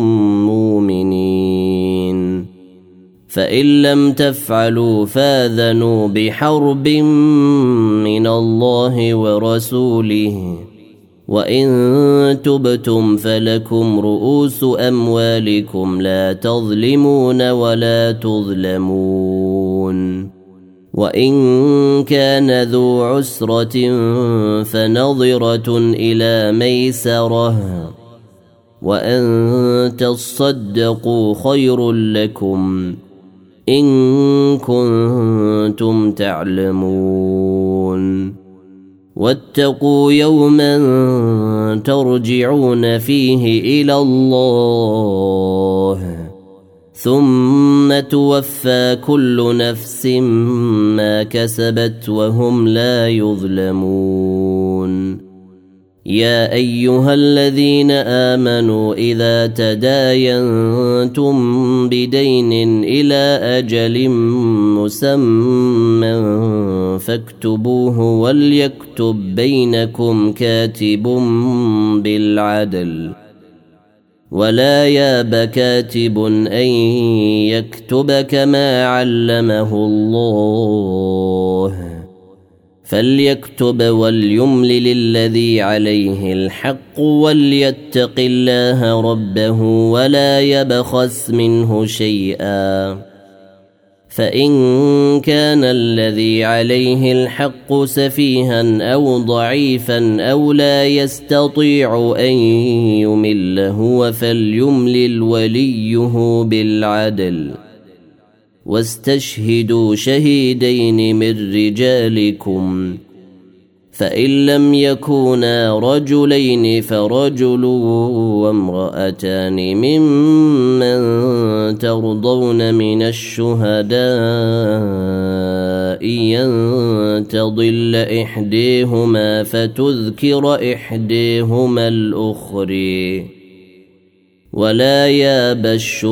مؤمنين فإن لم تفعلوا فاذنوا بحرب من الله ورسوله وإن تبتم فلكم رؤوس أموالكم لا تظلمون ولا تظلمون وإن كان ذو عسرة فنظرة إلى ميسرة وأن تصدقوا خير لكم إن كنتم تعلمون واتقوا يوما ترجعون فيه إلى الله ثم توفى كل نفس ما كسبت وهم لا يظلمون يا أيها الذين آمنوا إذا تداينتم بدين إلى أجل مسمى فاكتبوه وليكتب بينكم كاتب بالعدل ولا ياب كاتب أن يكتب كما علمه الله فليكتب وليملل الذي عليه الحق وليتق الله ربه ولا يبخس منه شيئا فإن كان الذي عليه الحق سفيها أو ضعيفا أو لا يستطيع أن يمل هو فليملل وليه بالعدل واستشهدوا شهيدين من رجالكم فإن لم يكونا رجلين فرجل وامرأتان ممن ترضون من الشهداء أن تضل إحديهما فتذكر إحديهما الأخرى ولا ياب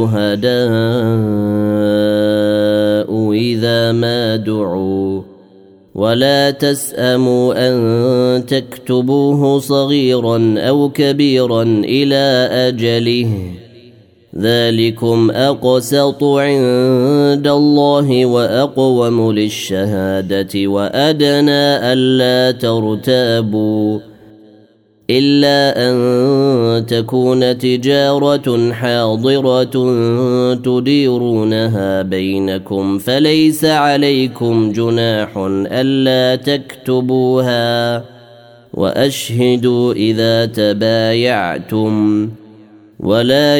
الشهداء إذا ما دعوا ولا تسأموا أن تكتبوه صغيرا أو كبيرا إلى أجله ذلكم أقسط عند الله وأقوم للشهادة وأدنى ألا ترتابوا إلا أن تكون تجارة حاضرة تديرونها بينكم فليس عليكم جناح ألا تكتبوها وأشهدوا إذا تبايعتم ولا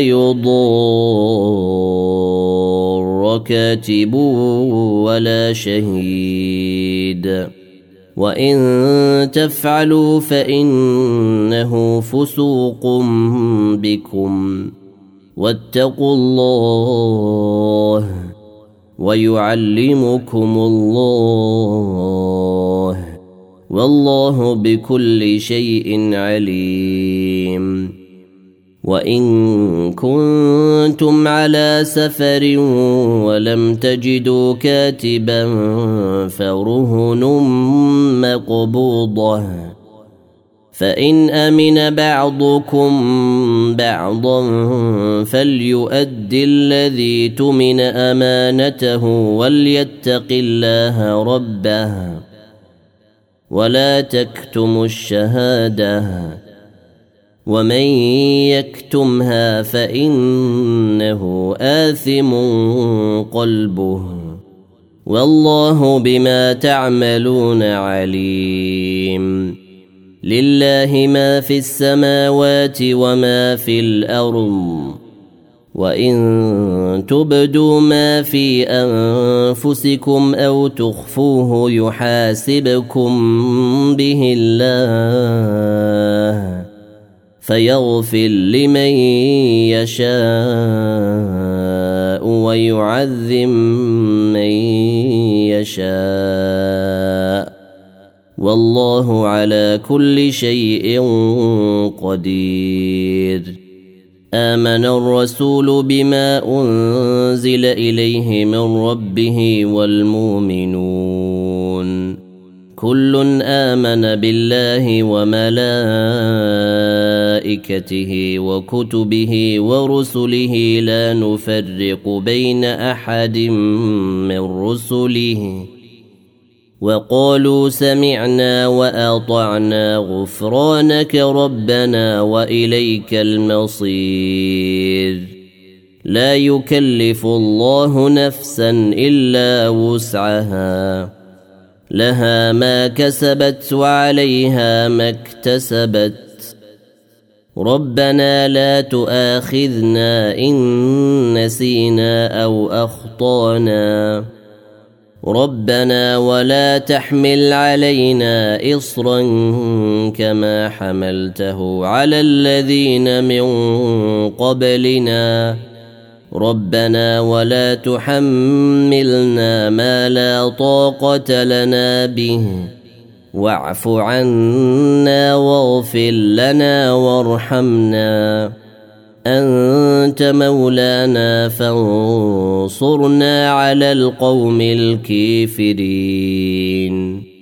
يضار كاتب ولا شهيد وإن تفعلوا فإنه فسوق بكم واتقوا الله ويعلمكم الله والله بكل شيء عليم. وإن كنتم على سفر ولم تجدوا كاتبا فرهن مقبوضة فإن أمن بعضكم بعضا فليؤد الذي تؤمن أمانته وليتق الله ربه ولا تكتموا الشهادة ومن يكتمها فإنه آثم قلبه والله بما تعملون عليم. لله ما في السماوات وما في الأرض وإن تبدوا ما في أنفسكم أو تخفوه يحاسبكم به الله فيغفر لمن يشاء ويعذب من يشاء والله على كل شيء قدير. آمن الرسول بما أنزل إليه من ربه والمؤمنون كل آمن بالله وملائكته وكتبه ورسله لا نفرق بين أحد من رسله وقالوا سمعنا وأطعنا غفرانك ربنا وإليك المصير. لا يكلف الله نفسا إلا وسعها لها ما كسبت وعليها ما اكتسبت ربنا لا تؤاخذنا إن نسينا أو أخطأنا ربنا ولا تحمل علينا إصرا كما حملته على الذين من قبلنا ربنا ولا تحملنا ما لا طاقة لنا به واعف عنا واغفر لنا وارحمنا أنت مولانا فانصرنا على القوم الكافرين.